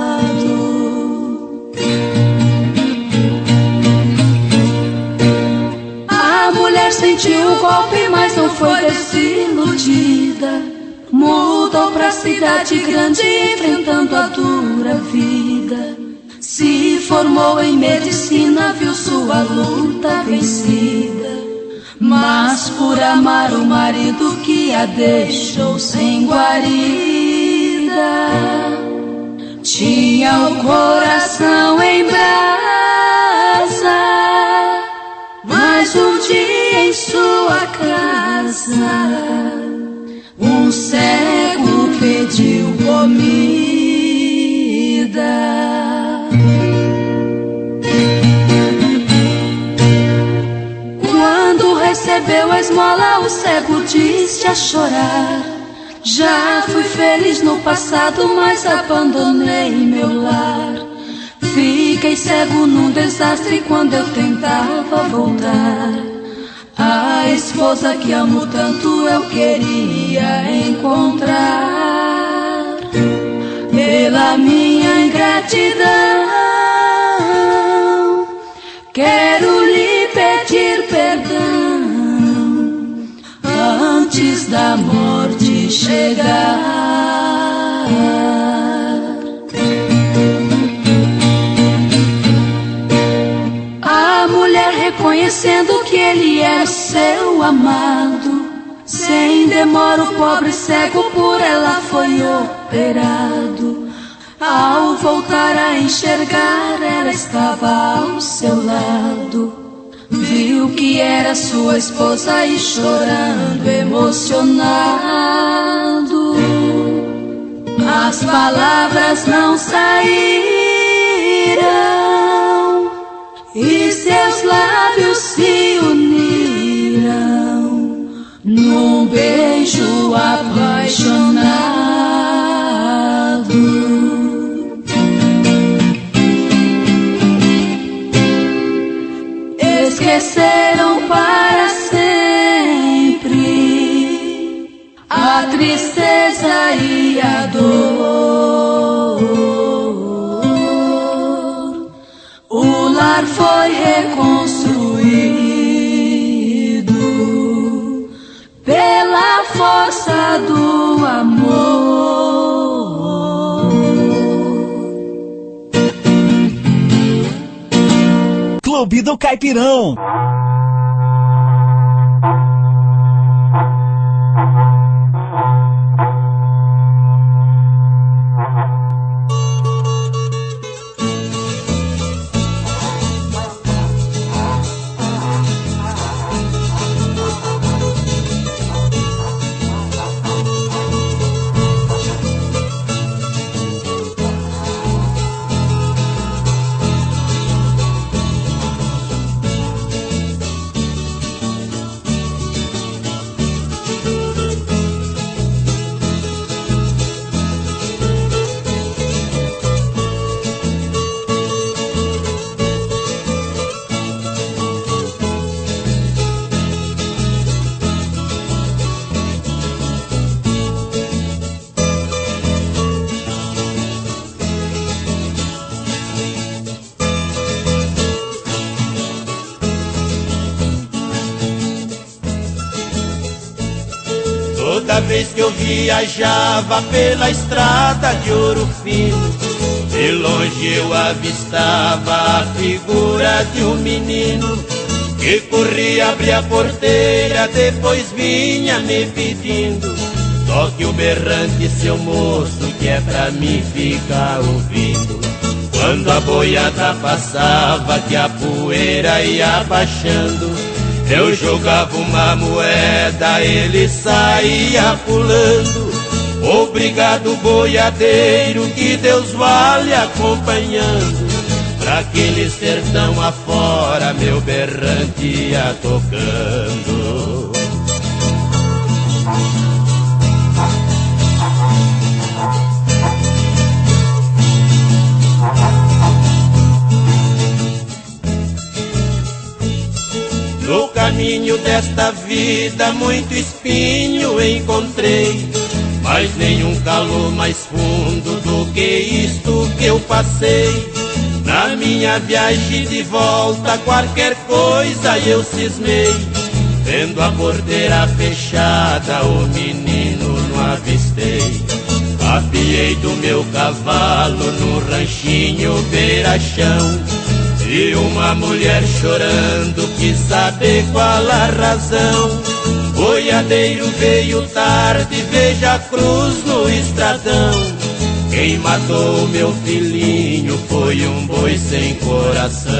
A mulher sentiu o golpe, mas não foi desiludida. Mudou pra cidade grande, enfrentando a dura vida. Se formou em medicina, viu sua luta vencida. Mas por amar o marido que a deixou sem guarida, tinha o coração em brasa. Mas um dia em sua casa, um cego pediu comida. Recebeu a esmola, o cego disse a chorar: já fui feliz no passado, mas abandonei meu lar. Fiquei cego num desastre quando eu tentava voltar. A esposa que amo tanto eu queria encontrar. Pela minha ingratidão, quero lhe pedir perdão antes da morte chegar. A mulher, reconhecendo que ele era seu amado, sem demora o pobre cego por ela foi operado. Ao voltar a enxergar, ela estava ao seu lado. Viu que era sua esposa e chorando, emocionado, as palavras não saíram e seus lábios se uniram num beijo apaixonado. Esqueceram para sempre a tristeza e a dor. lar foi reconstruído pela força do amor. Clube do Caipirão. Toda vez que eu viajava pela estrada de Ouro Fino, de longe eu avistava a figura de um menino que corria, abria a porteira, depois vinha me pedindo: toque o berrante, seu moço, que é pra mim ficar ouvindo. Quando a boiada passava, que a poeira ia baixando, eu jogava uma moeda, ele saía pulando. Obrigado, boiadeiro, que Deus vale acompanhando. Pra aquele sertão afora, meu berrante ia tocando. No caminho desta vida muito espinho encontrei, mas nenhum calor mais fundo do que isto que eu passei. Na minha viagem de volta qualquer coisa eu cismei, vendo a porteira fechada o menino não avistei. Apiei do meu cavalo no ranchinho beira-chão, e uma mulher chorando quis saber qual a razão. Boiadeiro veio tarde, veja a cruz no estradão. Quem matou meu filhinho foi um boi sem coração.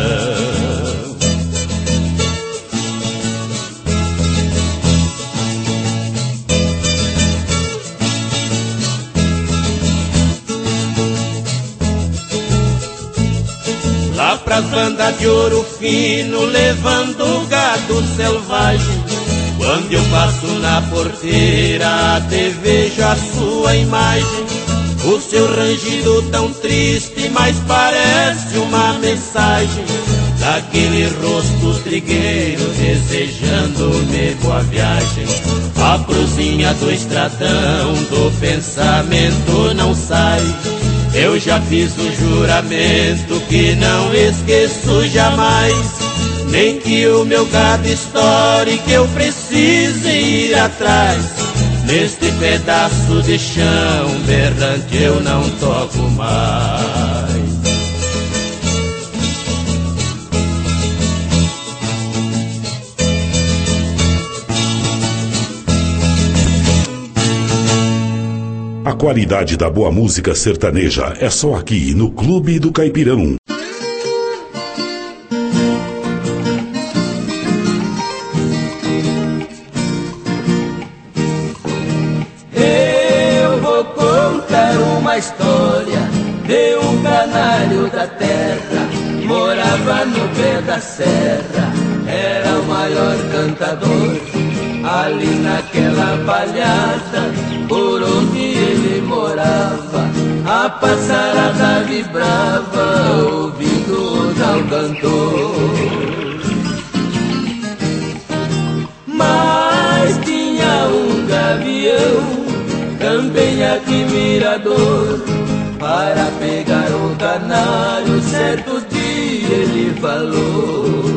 Lá pras bandas de Ouro Fino, levando gado selvagem, quando eu passo na porteira, até vejo a sua imagem. O seu rangido tão triste, mas parece uma mensagem daquele rosto trigueiro, desejando-me boa viagem. A cruzinha do estradão do pensamento não sai. Eu já fiz o juramento que não esqueço jamais, nem que o meu gado estoure, que eu precise ir atrás. Neste pedaço de chão berrante eu não toco mais. A qualidade da boa música sertaneja é só aqui no Clube do Caipirão. Uma história de um canário da terra, morava no pé da serra, era o maior cantador. Ali naquela palhada, por onde ele morava, a passarada vibrava, ouvindo o tal cantor. Mas tinha um gavião também admirador, para pegar o canário certo dia ele falou.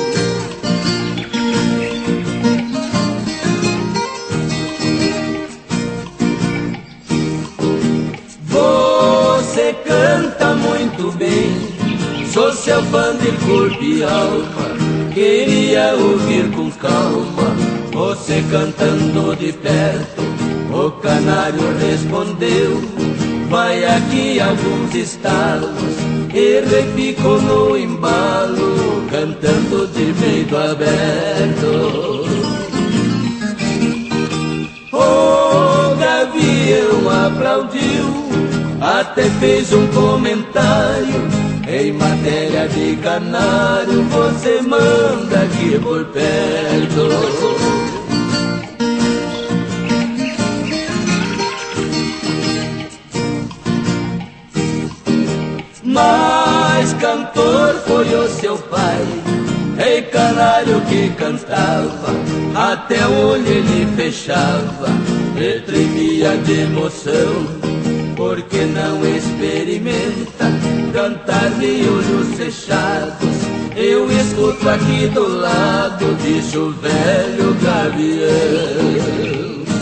Você canta muito bem, sou seu fã de corpo e alma. Queria ouvir com calma você cantando de perto. O canário respondeu: vai aqui alguns estalos, e repicou no embalo, cantando de peito aberto. O gavião aplaudiu, até fez um comentário. Em matéria de canário, você manda aqui por perto. Mas cantor foi o seu pai, ei canário que cantava, até o olho ele fechava e tremia de emoção. Por que não experimenta cantar de olhos fechados? Eu escuto aqui do lado, disse o velho gavião.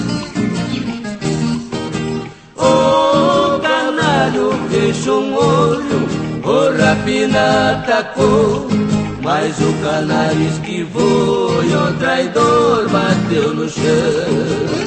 O canário fechou um olho, o rapina atacou, mas o canário esquivou e o traidor bateu no chão.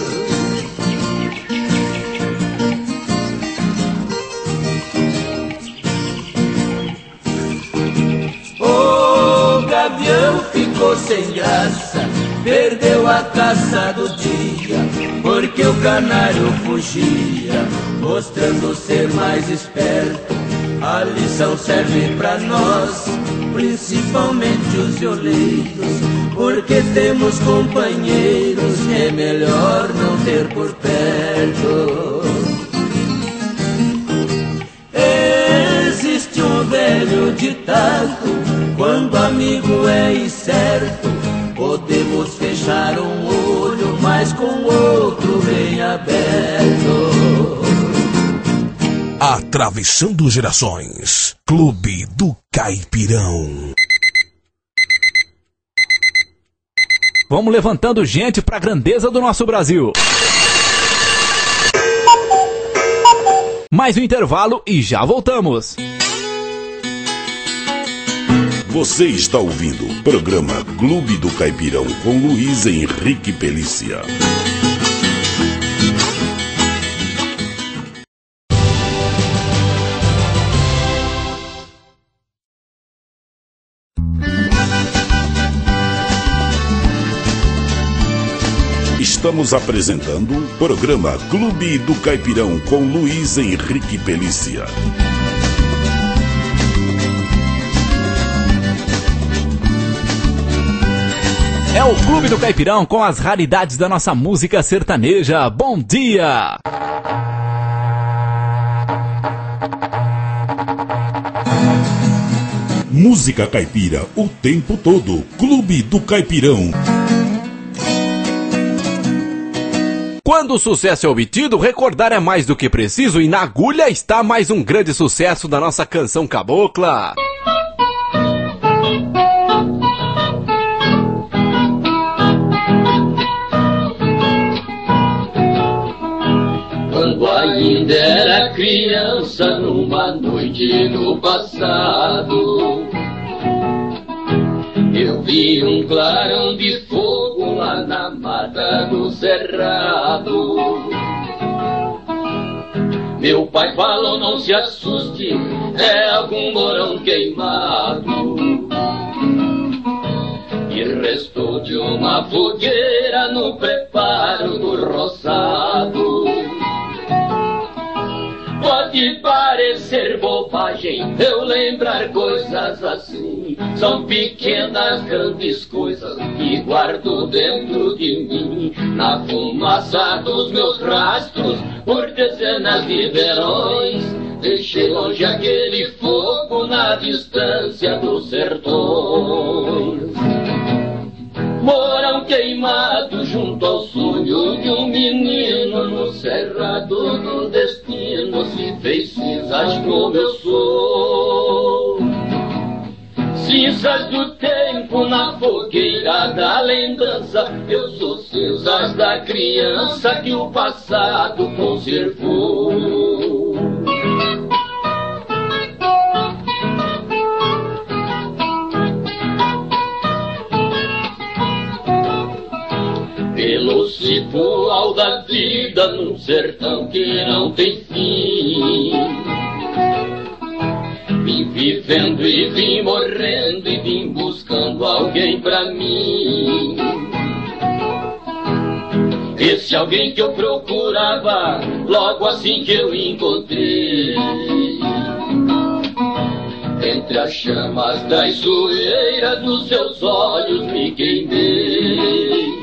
O gavião ficou sem graça, perdeu a caça do dia, porque o canário fugia, mostrando ser mais esperto. A lição serve pra nós, principalmente os violeiros, porque temos companheiros que é melhor não ter por perto. Existe um velho ditado: quando amigo é incerto, podemos fechar um olho, mas com o outro bem aberto. Atravessando gerações, Clube do Caipirão. Vamos levantando gente pra grandeza do nosso Brasil. Mais um intervalo e já voltamos. Você está ouvindo o programa Clube do Caipirão com Luiz Henrique Pelícia. Estamos apresentando o programa Clube do Caipirão com Luiz Henrique Pelícia. É o Clube do Caipirão com as raridades da nossa música sertaneja. Bom dia! Música caipira o tempo todo. Clube do Caipirão. Quando o sucesso é obtido, recordar é mais do que preciso, e na agulha está mais um grande sucesso da nossa canção cabocla. Quando ainda era criança, numa noite no passado, eu vi um clarão de fogo lá na mata do cerrado. Meu pai falou: não se assuste, é algum morão queimado. E restou de uma fogueira no preparo do roçado. Pode parecer bobagem eu lembrar coisas assim, são pequenas grandes coisas que guardo dentro de mim. Na fumaça dos meus rastros, por dezenas de verões, deixei longe aquele fogo na distância dos sertões. Morão queimado junto ao sonho de um menino, no cerrado do destino se fez cinzas como eu sou. Cinzas do tempo na fogueira da lembrança, eu sou cinzas da criança que o passado conservou. Pelo cipó da vida num sertão que não tem fim, vim vivendo e vim morrendo e vim buscando alguém pra mim. Esse alguém que eu procurava logo assim que eu encontrei, entre as chamas das zoeiras dos seus olhos me queimei.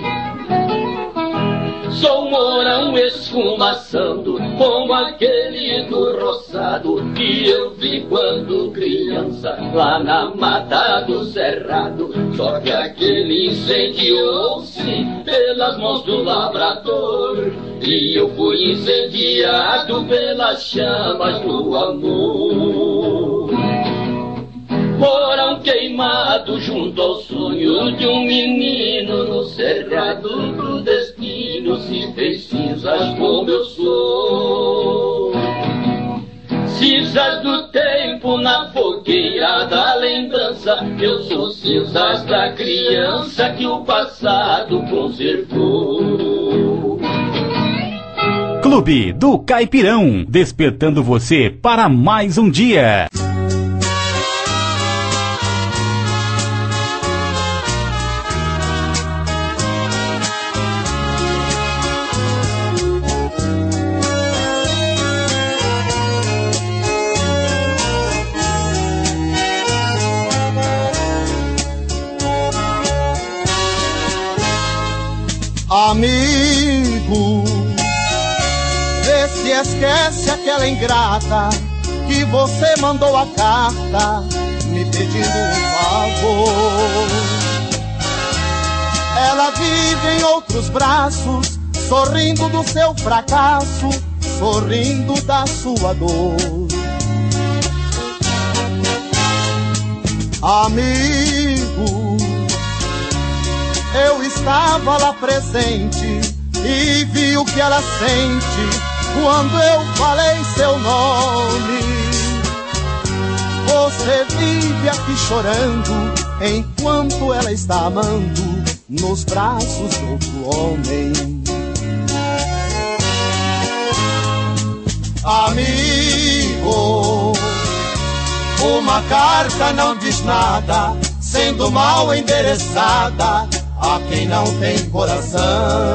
Sou um morão esfumaçando como aquele do roçado que eu vi quando criança lá na mata do cerrado. Só que aquele incendiou-se pelas mãos do lavrador e eu fui incendiado pelas chamas do amor. Morão queimado junto ao sonho de um menino no cerrado do destino se fez cinzas como eu sou. Cinzas do tempo na fogueira da lembrança, eu sou cinzas da criança que o passado conservou. Clube do Caipirão, despertando você para mais um dia. Amigo, vê se esquece aquela ingrata que você mandou a carta me pedindo um favor. Ela vive em outros braços, sorrindo do seu fracasso, sorrindo da sua dor. Amigo, eu estava lá presente e vi o que ela sente quando eu falei seu nome. Você vive aqui chorando enquanto ela está amando nos braços de outro homem. Amigo, uma carta não diz nada, sendo mal endereçada a quem não tem coração.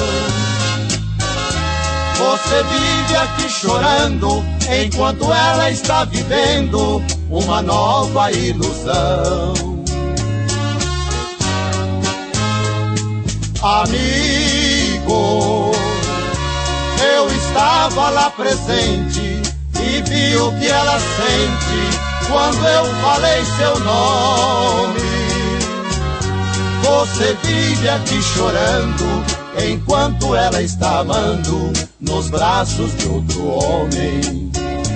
Você vive aqui chorando enquanto ela está vivendo uma nova ilusão. Amigo, eu estava lá presente e vi o que ela sente quando eu falei seu nome. Você vive aqui chorando enquanto ela está amando nos braços de outro homem.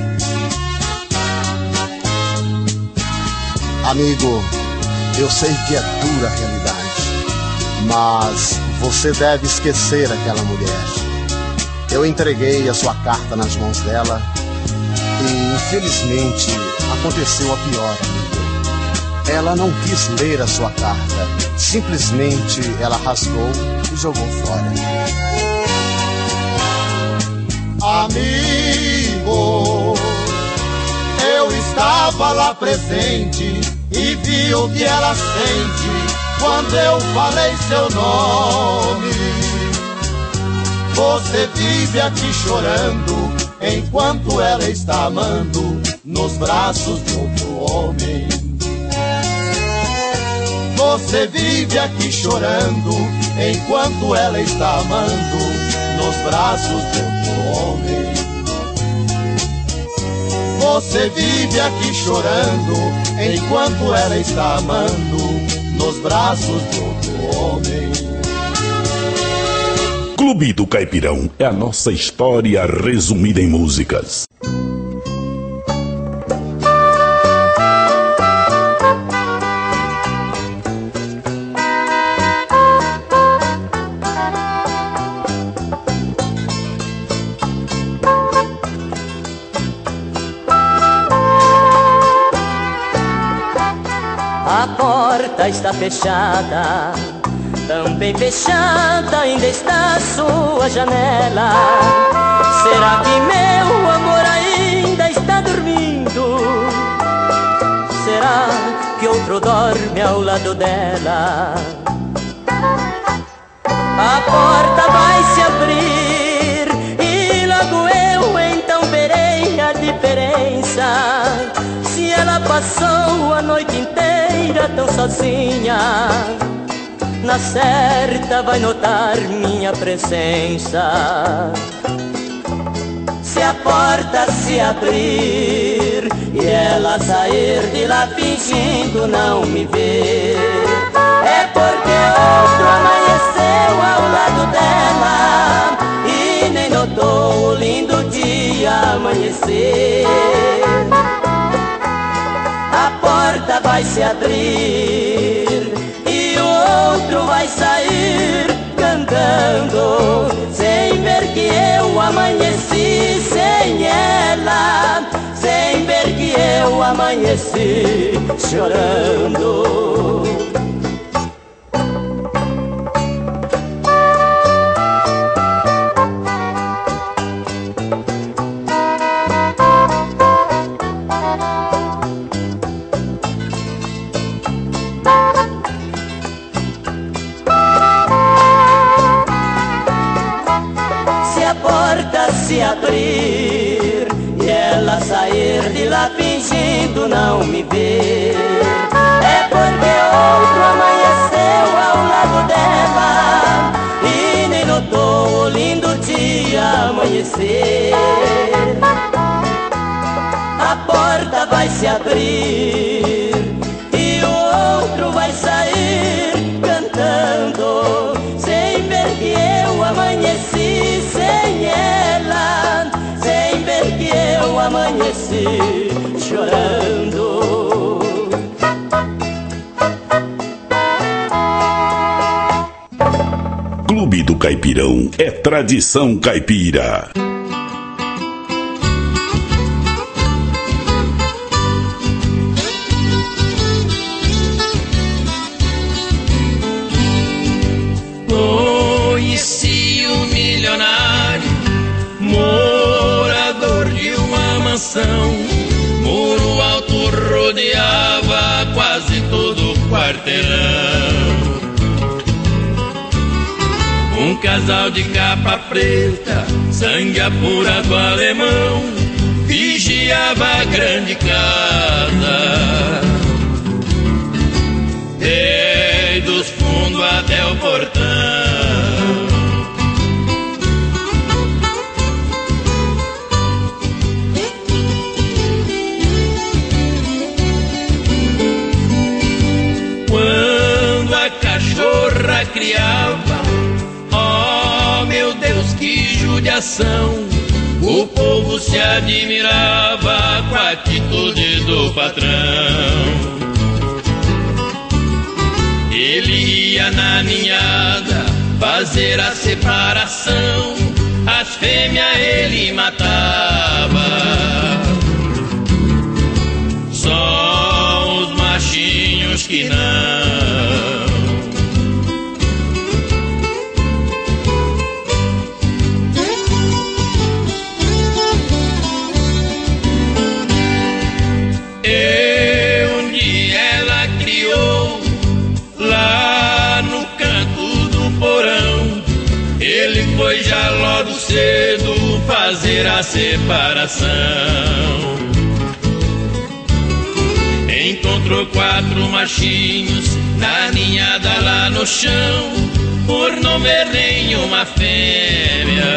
Amigo, eu sei que é dura a realidade, mas você deve esquecer aquela mulher. Eu entreguei a sua carta nas mãos dela e, infelizmente, aconteceu a pior, amigo. Ela não quis ler a sua carta, simplesmente ela rasgou e jogou fora. Amigo, eu estava lá presente e vi o que ela sente quando eu falei seu nome. Você vive aqui chorando enquanto ela está amando nos braços de outro homem. Você vive aqui chorando enquanto ela está amando nos braços de outro homem. Você vive aqui chorando enquanto ela está amando nos braços de outro homem. Clube do Caipirão é a nossa história resumida em músicas. porta está fechada, também fechada ainda está a sua janela. Será que meu amor ainda está dormindo? Será que outro dorme ao lado dela? A porta vai se abrir e logo eu então verei a diferença. Se ela passou a noite inteira tão sozinha, na certa vai notar minha presença. Se a porta se abrir e ela sair de lá fingindo não me ver, é porque outro amanheceu ao lado dela e nem notou o lindo dia amanhecer. A porta vai se abrir e o outro vai sair cantando, sem ver que eu amanheci sem ela, sem ver que eu amanheci chorando. Se abrir e ela sair de lá fingindo não me ver, é porque outro amanheceu ao lado dela e nem notou o lindo dia amanhecer. A porta vai se abrir e o outro vai sair cantando, sem ver que eu amanheci sem ela, sem ver que eu amanheci chorando. Clube do Caipirão é tradição caipira. Conheci um milionário, morador de uma mansão. Muro alto rodeava quase todo o quarteirão. Um casal de capa preta, sangue apurado alemão, vigiava a grande casa, desde os fundos até o portão. Quando a cachorra criava, oh meu Deus, que judiação! O povo se admirava com a atitude do patrão. Ele ia na ninhada fazer a separação, as fêmeas ele matava, só os machinhos que não. E onde ela criou, lá no canto do porão, ele foi já logo cedo fazer a separação. Encontrou quatro machinhos na ninhada lá no chão, por não ver nenhuma fêmea.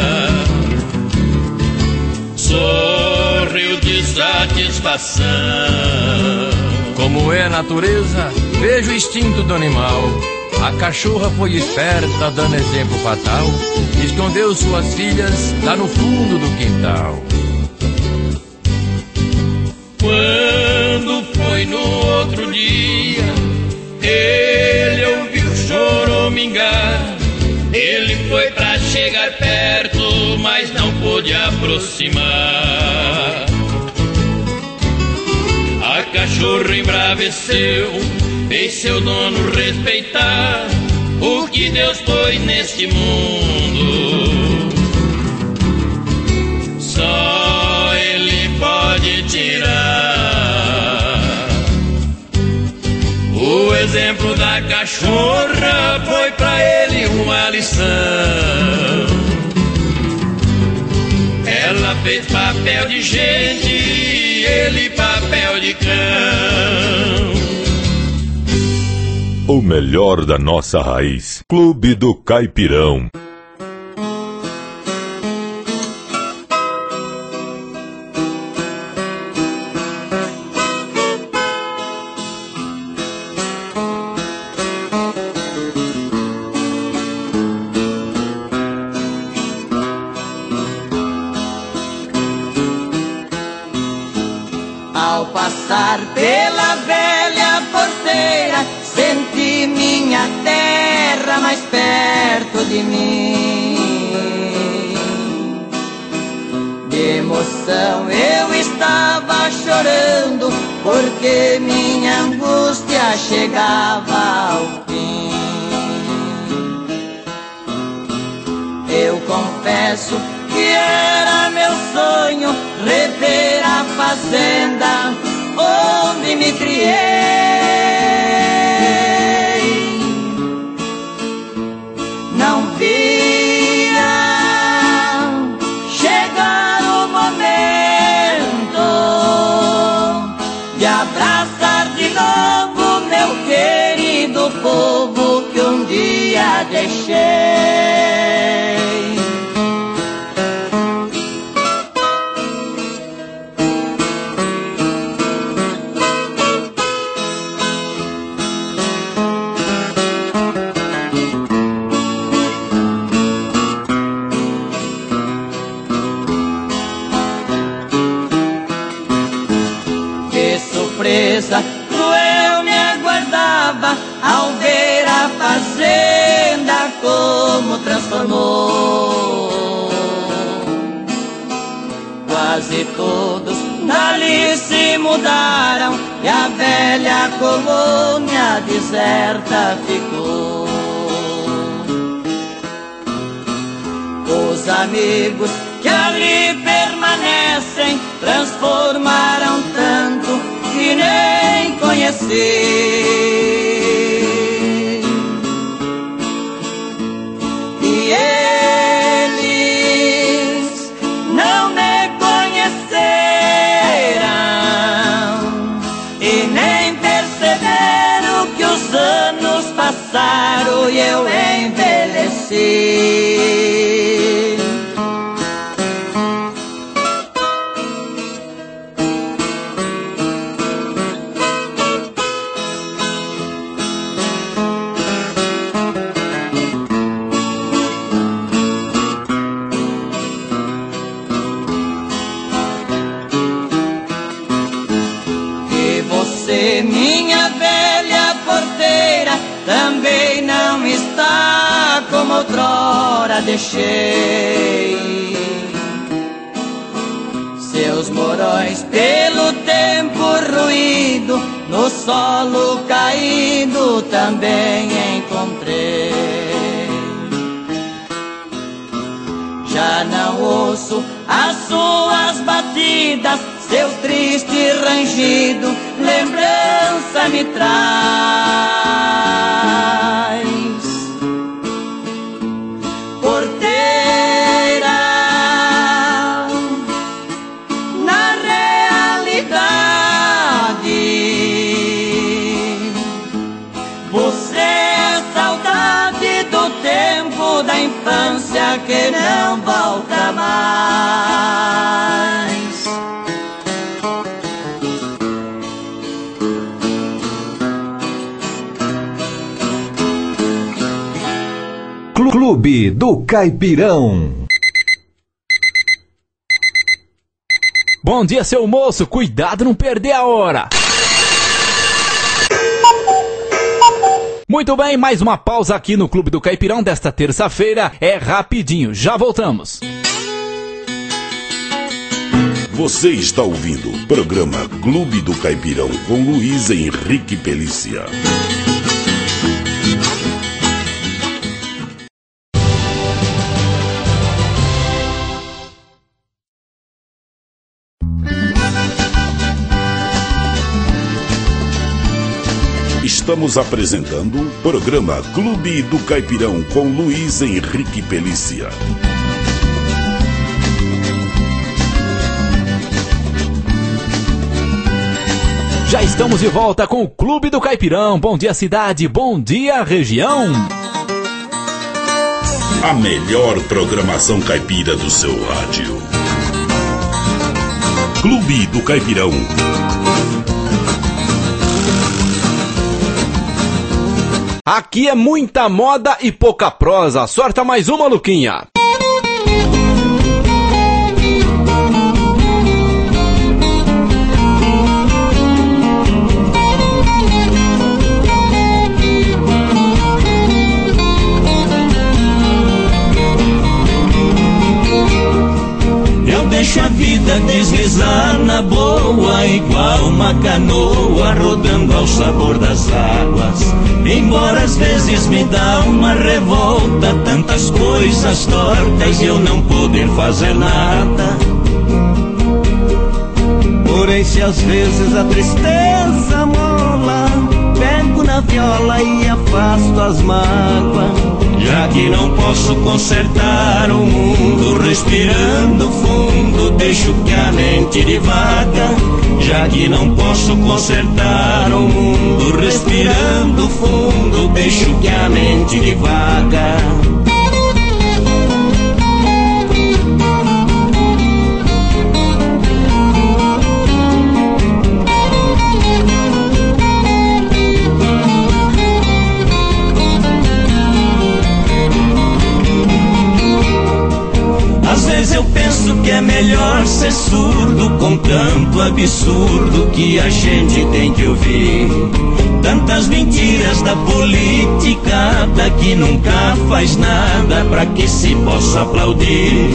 Sorriu de satisfação. Como é a natureza, vejo o instinto do animal. A cachorra foi esperta, dando exemplo fatal, escondeu suas filhas lá no fundo do quintal. Quando foi no outro dia, ele ouviu choramingar. Ele foi pra chegar perto, mas não pôde aproximar. A cachorro embraveceu, fez seu dono respeitar o que Deus pôs neste mundo. Só Ele pode tirar. O exemplo da cachorra foi pra ele uma lição. Ela fez papel de gente e ele papel de cão. O melhor da nossa raiz. Clube do Caipirão. Ao passar pela velha porteira, senti minha terra mais perto de mim. De emoção eu estava chorando, porque minha angústia chegava ao fim. Eu confesso que era meu sonho rever a fazenda onde me criei. Não via chegar o momento de abraçar de novo meu querido povo que um dia deixei. Cruel me aguardava ao ver a fazenda como transformou. Quase todos dali se mudaram e a velha colônia deserta ficou. Os amigos que ali permanecem transformaram tanto que nem conheci. E eles não me conheceram e nem perceberam que os anos passaram e eu envelheci. Minha velha porteira também não está como outrora deixei. Seus morões pelo tempo ruído, no solo caído também encontrei. Já não ouço as suas batidas, seu triste rangido lembrança me traz. Porteira, na realidade, você é saudade do tempo da infância que não volta mais. Clube do Caipirão. Bom dia, seu moço. Cuidado não perder a hora. Muito bem, mais uma pausa aqui no Clube do Caipirão desta terça-feira. É rapidinho, já voltamos. Você está ouvindo o programa Clube do Caipirão com Luiz Henrique Pelícia. Estamos apresentando o programa Clube do Caipirão com Luiz Henrique Pelícia. Já estamos de volta com o Clube do Caipirão. Bom dia, cidade. Bom dia, região. A melhor programação caipira do seu rádio. Clube do Caipirão. Aqui é muita moda e pouca prosa. Sorta mais uma, Luquinha. Deixa a vida deslizar na boa, igual uma canoa rodando ao sabor das águas. Embora às vezes me dá uma revolta, tantas coisas tortas e eu não poder fazer nada. Porém, se às vezes a tristeza mola, pego na viola e afasto as mágoas. Já que não posso consertar o mundo respirando fundo, deixo que a mente divaga. Já que não posso consertar o mundo respirando fundo, deixo que a mente divaga. Às vezes eu penso que é melhor ser surdo com tanto absurdo que a gente tem que ouvir. Tantas mentiras da política, da que nunca faz nada pra que se possa aplaudir.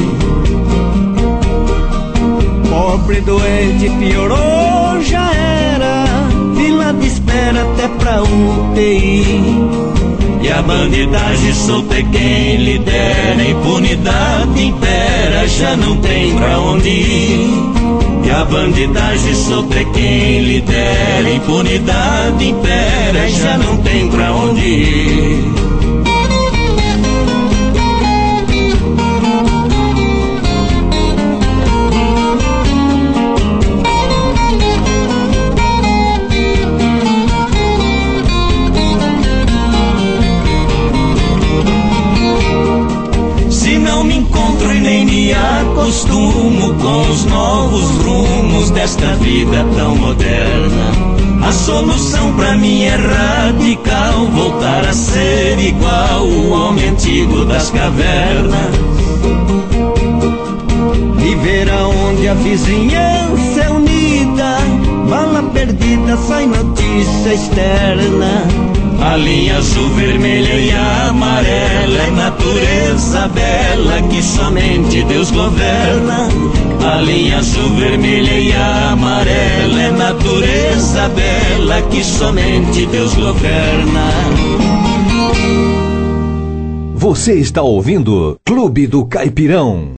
Pobre doente piorou, já era, fila de espera até pra U T I. E a bandidagem solta é quem lidera, impunidade impera, já não tem pra onde ir. E a bandidagem solta é quem lidera, impunidade impera, já não tem pra onde ir. Acostumo com os novos rumos desta vida tão moderna. A solução pra mim é radical, voltar a ser igual o homem antigo das cavernas. Viver aonde a vizinhança é unida, bala perdida sai notícia externa. A linha azul, vermelha e amarela é natureza bela que somente Deus governa. A linha azul, vermelha e amarela é natureza bela que somente Deus governa. Você está ouvindo Clube do Caipirão.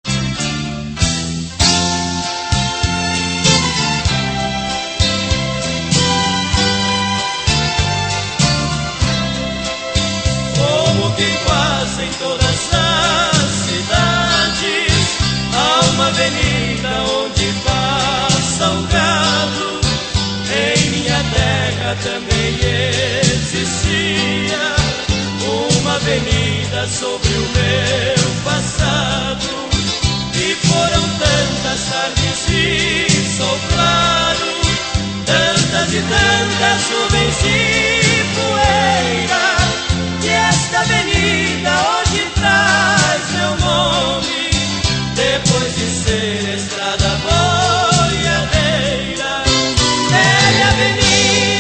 Também existia uma avenida sobre o meu passado, e foram tantas tardes e sopraram tantas e tantas nuvens de poeira, que esta avenida hoje traz meu nome, depois de ser estrada boiadeira. Velha avenida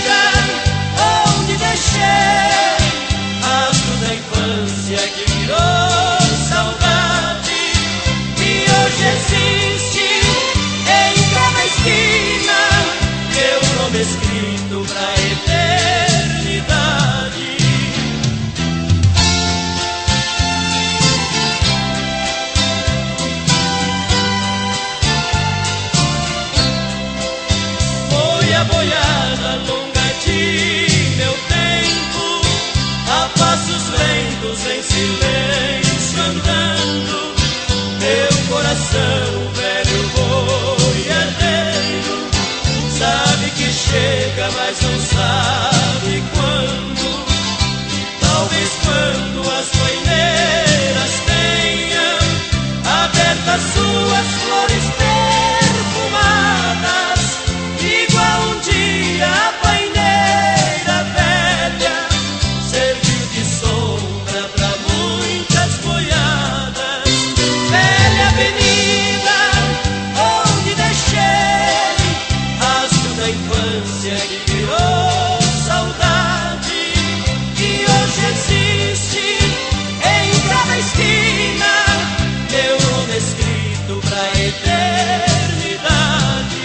que virou saudade, e hoje existe em escrito pra eternidade. Foi a boiada longa de meu tempo, a passos lentos em silêncio andando, meu coração velho boiadeiro sabe que chega, mas não sabe quando. Talvez quando as poineiras tenham abertas suas flores perfumadas, igual um dia a paineira velha serviu de sombra pra muitas boiadas. Velha avenida onde deixei rastro da infância que virou saudade, e hoje existe em cada esquina meu nome escrito pra eternidade.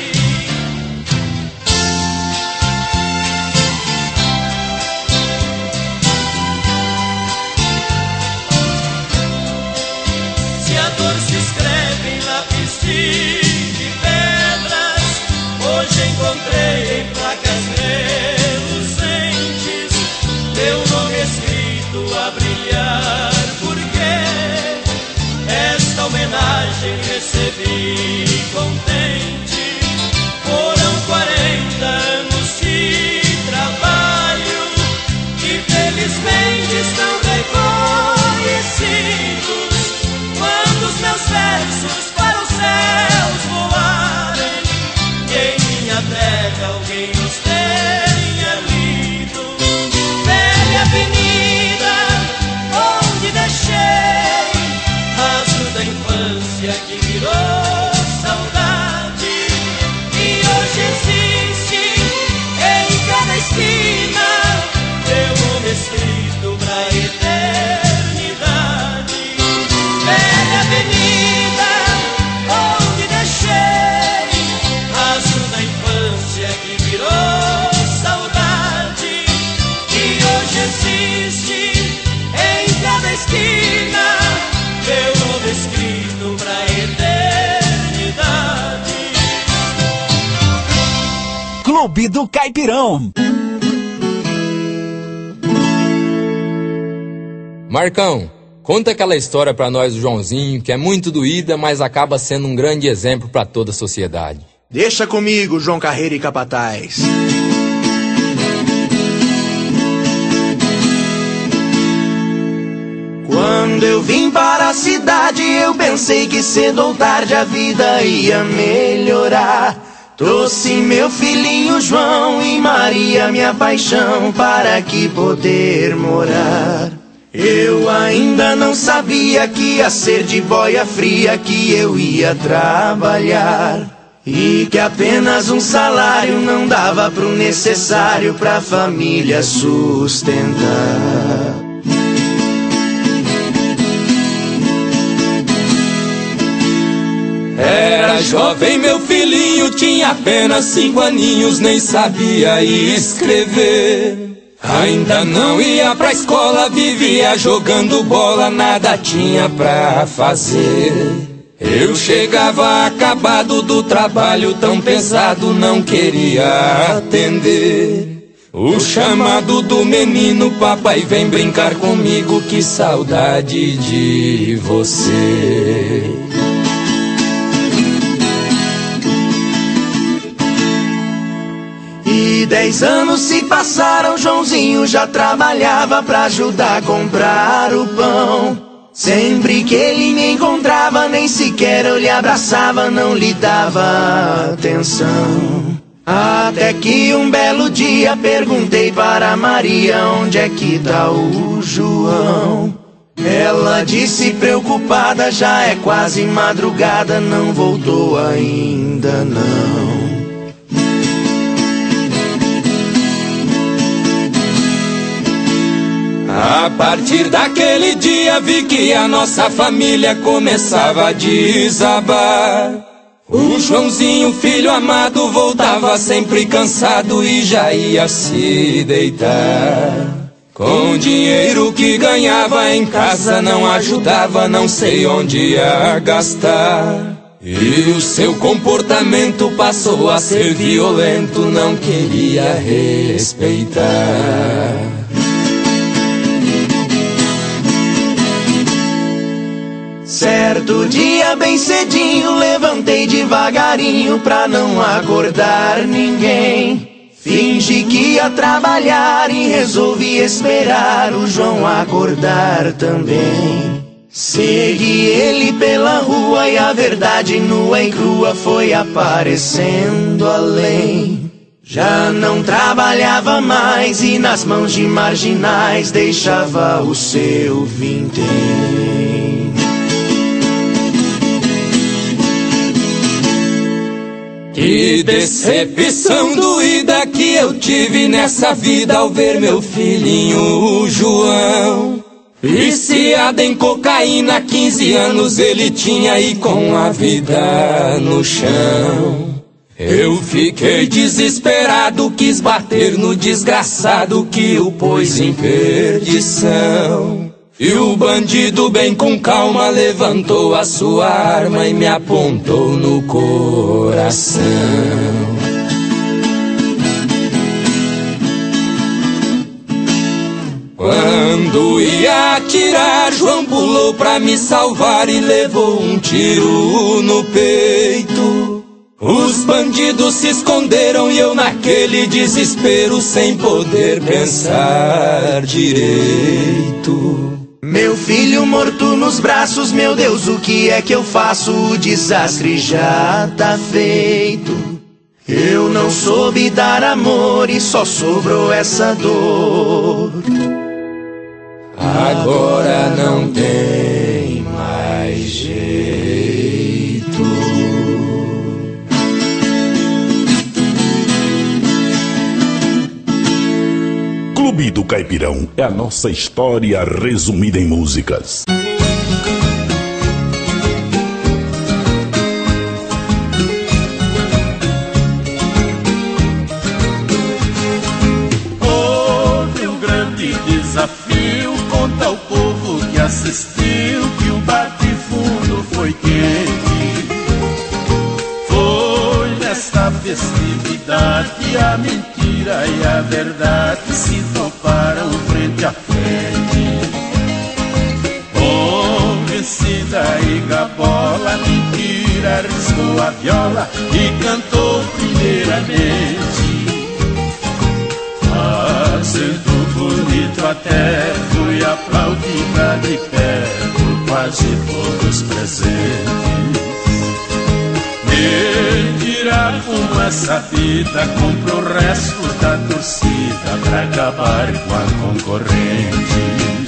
Se a dor se escreve em lápis de pedras, hoje encontrei em placas reluzentes meu nome escrito a brilhar, porque esta homenagem recebi contente. Foram quarenta anos de trabalho que felizmente estão reconhecidos quando os meus versos para os céus voarem e em minha terra alguém os tenha lido. Velha avenida onde deixei rastro da infância que virou saudade, e hoje existe em cada esquina meu nome escrito pra eternidade. Velha avenida onde deixei rastro da infância que virou saudade, e hoje existe em cada esquina meu nome escrito pra eternidade. Clube do Caipirão. Marcão, conta aquela história pra nós do Joãozinho, que é muito doída, mas acaba sendo um grande exemplo pra toda a sociedade. Deixa comigo, João Carreira e Capataz. Quando eu vim para a cidade, eu pensei que cedo ou tarde a vida ia melhorar. Trouxe meu filhinho João e Maria, minha paixão, para aqui poder morar. Eu ainda não sabia que ia ser de boia fria que eu ia trabalhar, e que apenas um salário não dava pro necessário pra família sustentar. Era jovem meu filhinho, tinha apenas cinco aninhos, nem sabia escrever. Ainda não ia pra escola, vivia jogando bola, nada tinha pra fazer. Eu chegava acabado do trabalho tão pesado, não queria atender o chamado do menino: papai, vem brincar comigo, que saudade de você. E dez anos se passaram, Joãozinho já trabalhava pra ajudar a comprar o pão. Sempre que ele me encontrava, nem sequer eu lhe abraçava, não lhe dava atenção. Até que um belo dia perguntei para Maria: onde é que tá o João? Ela disse preocupada: já é quase madrugada, não voltou ainda não. A partir daquele dia vi que a nossa família começava a desabar. O Joãozinho, filho amado, voltava sempre cansado e já ia se deitar. Com o dinheiro que ganhava em casa não ajudava, não sei onde ia gastar. E o seu comportamento passou a ser violento, não queria respeitar. Certo dia bem cedinho levantei devagarinho pra não acordar ninguém. Fingi que ia trabalhar e resolvi esperar o João acordar também. Segui ele pela rua e a verdade nua e crua foi aparecendo além. Já não trabalhava mais e nas mãos de marginais deixava o seu vintém. Que decepção doída que eu tive nessa vida ao ver meu filhinho o João viciado em cocaína, quinze anos ele tinha e com a vida no chão. Eu fiquei desesperado, quis bater no desgraçado que o pôs em perdição. E o bandido bem com calma levantou a sua arma e me apontou no coração. Quando ia atirar, João pulou pra me salvar e levou um tiro no peito. Os bandidos se esconderam e eu naquele desespero sem poder pensar direito. Meu filho morto nos braços, meu Deus, o que é que eu faço? O desastre já tá feito. Eu não soube dar amor e só sobrou essa dor. Agora não tem mais jeito. Clube do Caipirão é a nossa história resumida em músicas. Houve um grande desafio, conta ao povo que assistiu que o bate-fundo foi quente. Foi nesta festividade a mentira e a verdade se toparam frente a frente. Convencida e gabola, mentira riscou a viola e cantou primeiramente. Fazendo bonito até fui aplaudida de pé por quase todos presentes. Mentira com essa vida, comprou o resto da torcida pra acabar com a concorrente.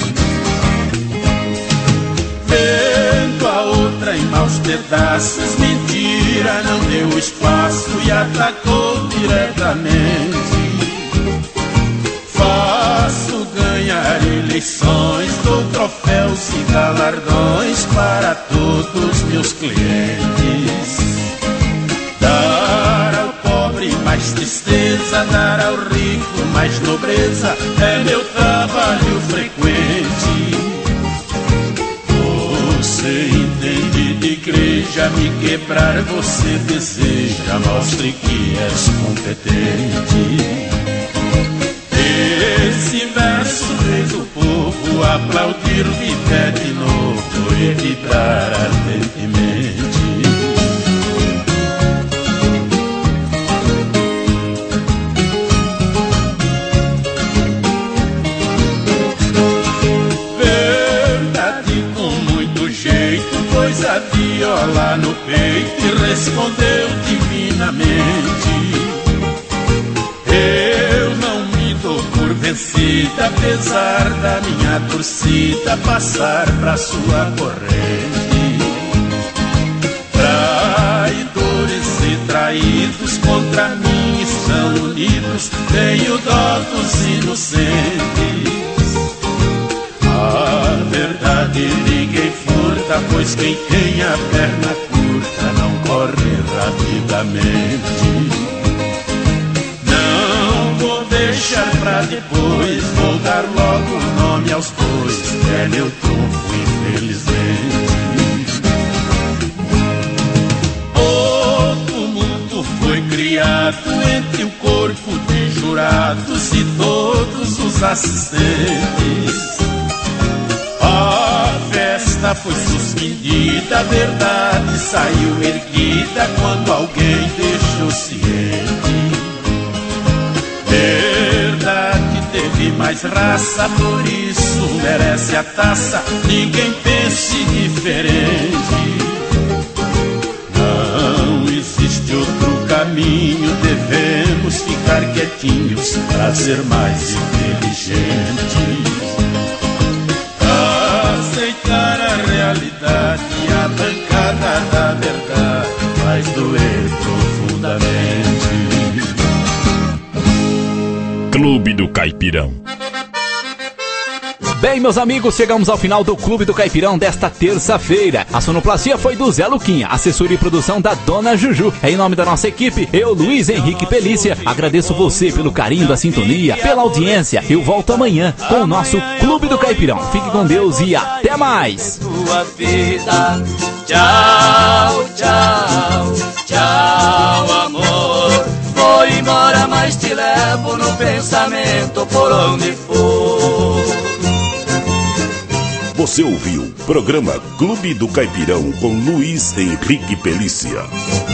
Vendo a outra em maus pedaços, mentira não deu espaço e atacou diretamente. Faço ganhar eleições, dou troféus e galardões para todos meus clientes. Dar ao pobre mais tristeza, dar ao rico mais nobreza, é meu trabalho frequente. Você entende de igreja, me quebrar você deseja, mostre que és competente. Esse verso fez o povo aplaudir de pé de novo e vibrar ardentemente. Verdade com muito jeito, pôs a viola no peito e respondeu divinamente. Eu não me dou por vencida, apesar da minha torcida passar pra sua corrente. Traidores e traídos contra mim estão unidos, tenho dó dos inocentes. A verdade ninguém furta, pois quem tem a perna curta não corre avidamente. Não vou deixar pra depois, vou dar logo o nome aos bois, é meu trunfo, infelizmente. O tumulto foi criado entre o corpo de jurados e todos os assistentes. A festa foi suspendida, a verdade saiu erguida quando alguém deixou ciente. Verdade teve mais raça, por isso merece a taça, ninguém pense diferente. Não existe outro caminho, devemos ficar quietinhos pra ser mais inteligentes. Aceitar a realidade, a bancada da verdade faz doer profundamente. Clube do Caipirão. Bem, meus amigos, chegamos ao final do Clube do Caipirão desta terça-feira. A sonoplastia foi do Zé Luquinha, assessoria e produção da Dona Juju. Em nome da nossa equipe, eu, Luiz Henrique Pelícia, agradeço você pelo carinho da sintonia, pela audiência. Eu volto amanhã com o nosso Clube do Caipirão. Fique com Deus e até mais. Tua vida. Tchau, tchau, tchau, amor. Vou embora, mas te levo no pensamento por onde for. Você ouviu o programa Clube do Caipirão com Luiz Henrique Pelícia.